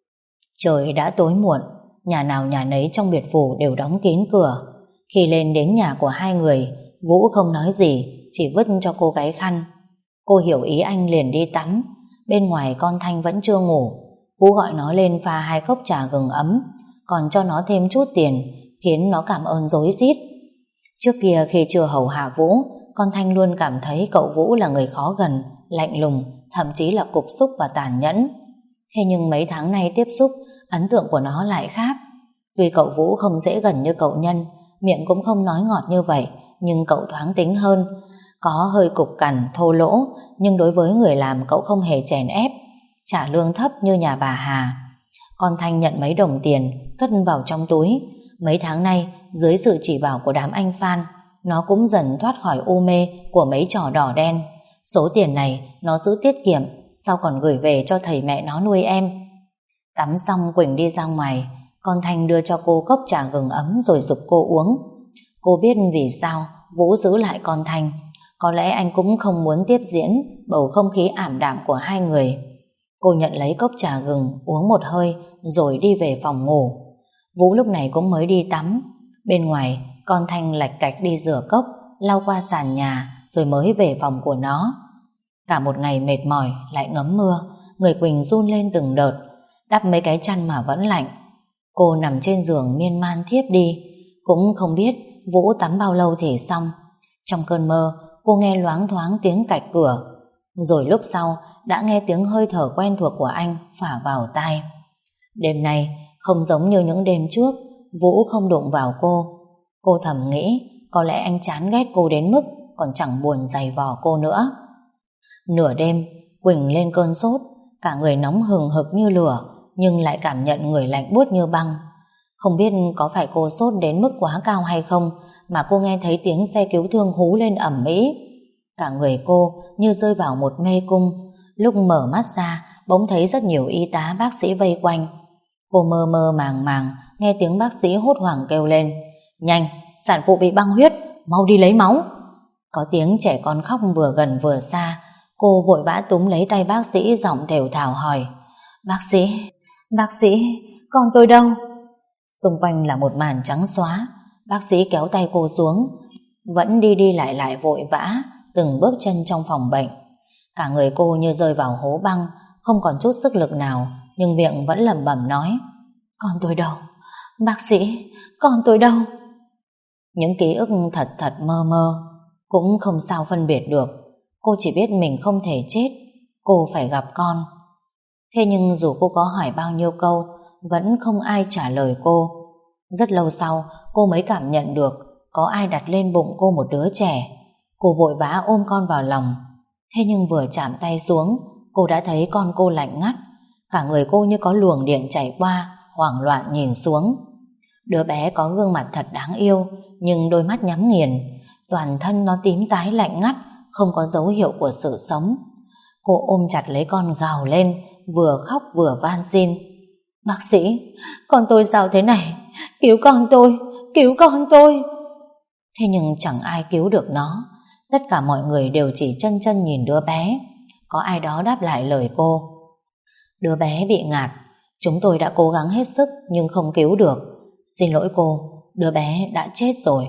Trời đã tối muộn, nhà nào nhà nấy trong biệt phủ đều đóng kín cửa. Khi lên đến nhà của hai người, Vũ không nói gì, chỉ vứt cho cô cái khăn. Cô hiểu ý anh liền đi tắm. Bên ngoài con Thanh vẫn chưa ngủ. Vũ gọi nó lên pha hai cốc trà gừng ấm, còn cho nó thêm chút tiền, khiến nó cảm ơn rối rít. Trước kia khi chưa hầu hạ Vũ, con Thanh luôn cảm thấy cậu Vũ là người khó gần, lạnh lùng, thậm chí là cục súc và tàn nhẫn. Thế nhưng mấy tháng nay tiếp xúc, ấn tượng của nó lại khác. Tuy cậu Vũ không dễ gần như cậu Nhân, miệng cũng không nói ngọt như vậy, nhưng cậu thoáng tính hơn. Có hơi cục cằn, thô lỗ, nhưng đối với người làm cậu không hề chèn ép, trả lương thấp như nhà bà Hà. Con Thanh nhận mấy đồng tiền, cất vào trong túi. Mấy tháng nay, dưới sự chỉ bảo của đám anh Phan, nó cũng dần thoát khỏi u mê của mấy trò đỏ đen. Số tiền này nó giữ tiết kiệm, sau còn gửi về cho thầy mẹ nó nuôi em. Tắm xong Quỳnh đi ra ngoài, con Thanh đưa cho cô cốc trà gừng ấm rồi giục cô uống. Cô biết vì sao Vũ giữ lại con Thanh. Có lẽ anh cũng không muốn tiếp diễn bầu không khí ảm đạm của hai người. Cô nhận lấy cốc trà gừng, uống một hơi rồi đi về phòng ngủ. Vũ lúc này cũng mới đi tắm. Bên ngoài, con Thanh lạch cạch đi rửa cốc, lau qua sàn nhà rồi mới về phòng của nó. Cả một ngày mệt mỏi lại ngấm mưa, người Quỳnh run lên từng đợt, đắp mấy cái chăn mà vẫn lạnh. Cô nằm trên giường miên man thiếp đi, cũng không biết Vũ tắm bao lâu thì xong. Trong cơn mơ, cô nghe loáng thoáng tiếng cạch cửa, rồi lúc sau đã nghe tiếng hơi thở quen thuộc của anh phả vào tai. Đêm nay không giống như những đêm trước, Vũ không đụng vào cô. Cô thầm nghĩ có lẽ anh chán ghét cô đến mức còn chẳng buồn giày vò cô nữa. Nửa đêm, Quỳnh lên cơn sốt, cả người nóng hừng hực như lửa, nhưng lại cảm nhận người lạnh buốt như băng. Không biết có phải cô sốt đến mức quá cao hay không, mà cô nghe thấy tiếng xe cứu thương hú lên ầm ĩ. Cả người cô như rơi vào một mê cung. Lúc mở mắt ra, bỗng thấy rất nhiều y tá bác sĩ vây quanh. Cô mơ mơ màng màng nghe tiếng bác sĩ hốt hoảng kêu lên: "Nhanh, sản phụ bị băng huyết, mau đi lấy máu." Có tiếng trẻ con khóc vừa gần vừa xa. Cô vội vã túm lấy tay bác sĩ, giọng thều thào hỏi: "Bác sĩ, bác sĩ, con tôi đâu?" Xung quanh là một màn trắng xóa. Bác sĩ kéo tay cô xuống, vẫn đi đi lại lại vội vã từng bước chân trong phòng bệnh. Cả người cô như rơi vào hố băng, không còn chút sức lực nào, nhưng miệng vẫn lẩm bẩm nói: "Con tôi đâu? Bác sĩ, con tôi đâu?" Những ký ức thật thật mơ mơ, cũng không sao phân biệt được. Cô chỉ biết mình không thể chết, cô phải gặp con. Thế nhưng dù cô có hỏi bao nhiêu câu, vẫn không ai trả lời cô. Rất lâu sau, cô mới cảm nhận được có ai đặt lên bụng cô một đứa trẻ. Cô vội vã ôm con vào lòng. Thế nhưng vừa chạm tay xuống, cô đã thấy con cô lạnh ngắt. Cả người cô như có luồng điện chảy qua, hoảng loạn nhìn xuống. Đứa bé có gương mặt thật đáng yêu, nhưng đôi mắt nhắm nghiền, toàn thân nó tím tái lạnh ngắt, không có dấu hiệu của sự sống. Cô ôm chặt lấy con gào lên, vừa khóc vừa van xin: "Bác sĩ, con tôi sao thế này? Cứu con tôi, cứu con tôi!" Thế nhưng chẳng ai cứu được nó. Tất cả mọi người đều chỉ chân chân nhìn đứa bé. Có ai đó đáp lại lời cô: "Đứa bé bị ngạt, chúng tôi đã cố gắng hết sức nhưng không cứu được. Xin lỗi cô, đứa bé đã chết rồi."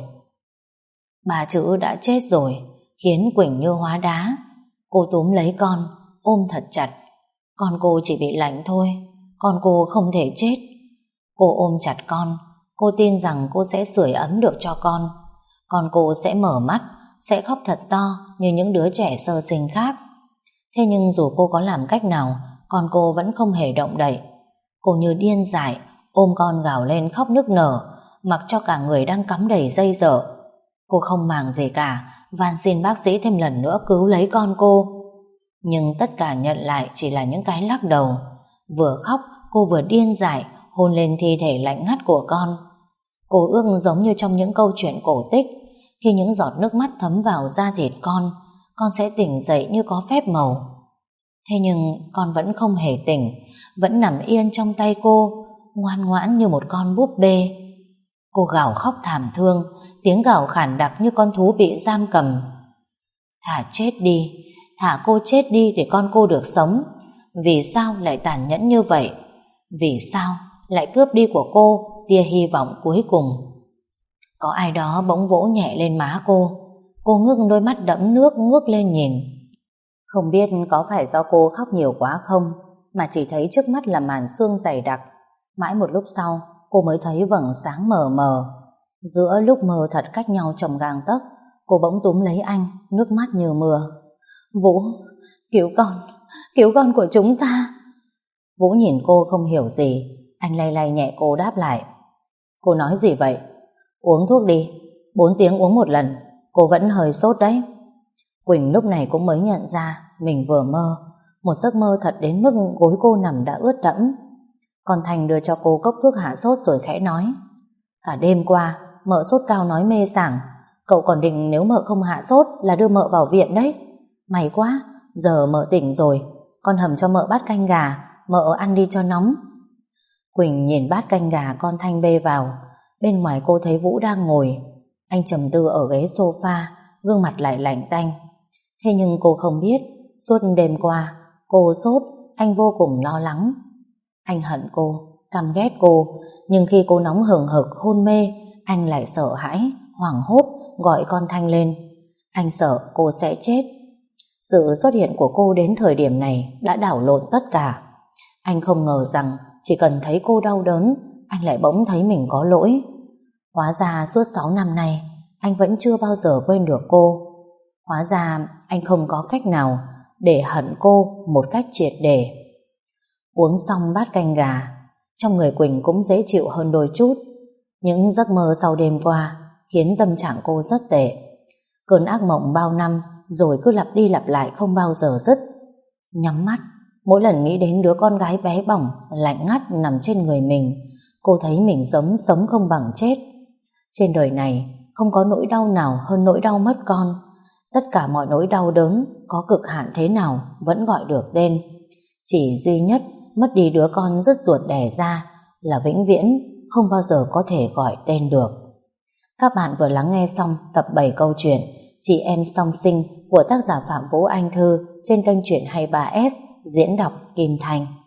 Ba chữ "đã chết rồi" khiến Quỳnh như hóa đá. Cô túm lấy con, ôm thật chặt. Con cô chỉ bị lạnh thôi, con cô không thể chết. Cô ôm chặt con, cô tin rằng cô sẽ sưởi ấm được cho con. Con cô sẽ mở mắt, sẽ khóc thật to như những đứa trẻ sơ sinh khác. Thế nhưng dù cô có làm cách nào, con cô vẫn không hề động đậy. Cô như điên dại, ôm con gào lên khóc nức nở, mặc cho cả người đang cắm đầy dây dở. Cô không màng gì cả, van xin bác sĩ thêm lần nữa cứu lấy con cô. Nhưng tất cả nhận lại chỉ là những cái lắc đầu. Vừa khóc, cô vừa điên dại hôn lên thi thể lạnh ngắt của con. Cô ước giống như trong những câu chuyện cổ tích, khi những giọt nước mắt thấm vào da thịt con, con sẽ tỉnh dậy như có phép màu. Thế nhưng con vẫn không hề tỉnh, vẫn nằm yên trong tay cô, ngoan ngoãn như một con búp bê. Cô gào khóc thảm thương, tiếng gào khản đặc như con thú bị giam cầm. Thả chết đi, thả cô chết đi để con cô được sống. Vì sao lại tàn nhẫn như vậy? Vì sao lại cướp đi của cô tia hy vọng cuối cùng? Có ai đó bỗng vỗ nhẹ lên má cô. Cô ngước đôi mắt đẫm nước ngước lên nhìn. Không biết có phải do cô khóc nhiều quá không, mà chỉ thấy trước mắt là màn sương dày đặc. Mãi một lúc sau, cô mới thấy vầng sáng mờ mờ. Giữa lúc mơ thật cách nhau trồng gang tấc, cô bỗng túm lấy anh, nước mắt như mưa. "Vũ, cứu con, cứu con của chúng ta." Vũ nhìn cô không hiểu gì. Anh lay lay nhẹ cô đáp lại: "Cô nói gì vậy? Uống thuốc đi, bốn tiếng uống một lần, cô vẫn hơi sốt đấy." Quỳnh lúc này cũng mới nhận ra mình vừa mơ, một giấc mơ thật đến mức gối cô nằm đã ướt đẫm. Còn Thành đưa cho cô cốc thuốc hạ sốt rồi khẽ nói: "Cả đêm qua mợ sốt cao nói mê sảng, cậu còn định nếu mợ không hạ sốt là đưa mợ vào viện đấy. May quá, giờ mợ tỉnh rồi, con hầm cho mợ bát canh gà, mợ ăn đi cho nóng." Quỳnh nhìn bát canh gà con Thanh bê vào. Bên ngoài cô thấy Vũ đang ngồi. Anh trầm tư ở ghế sofa, gương mặt lại lạnh tanh. Thế nhưng cô không biết, suốt đêm qua cô sốt, anh vô cùng lo lắng. Anh hận cô, căm ghét cô, nhưng khi cô nóng hừng hực hôn mê, anh lại sợ hãi, hoảng hốt gọi con Thanh lên. Anh sợ cô sẽ chết. Sự xuất hiện của cô đến thời điểm này đã đảo lộn tất cả. Anh không ngờ rằng chỉ cần thấy cô đau đớn, anh lại bỗng thấy mình có lỗi. Hóa ra suốt sáu năm nay anh vẫn chưa bao giờ quên được cô. Hóa ra anh không có cách nào để hận cô một cách triệt để. Uống xong bát canh gà, trong người Quỳnh cũng dễ chịu hơn đôi chút. Những giấc mơ sau đêm qua khiến tâm trạng cô rất tệ. Cơn ác mộng bao năm rồi cứ lặp đi lặp lại không bao giờ dứt. Nhắm mắt, mỗi lần nghĩ đến đứa con gái bé bỏng lạnh ngắt nằm trên người mình, cô thấy mình giống sống không bằng chết. Trên đời này không có nỗi đau nào hơn nỗi đau mất con. tất cả mọi nỗi đau đớn có cực hạn thế nào vẫn gọi được tên. Chỉ duy nhất mất đi đứa con rất ruột đẻ ra là vĩnh viễn không bao giờ có thể gọi tên được. Các bạn vừa lắng nghe xong tập bảy câu chuyện Chị Em Song Sinh của tác giả Phạm Vũ Anh Thư trên kênh Chuyện hai mươi ba ét diễn đọc Kim Thành.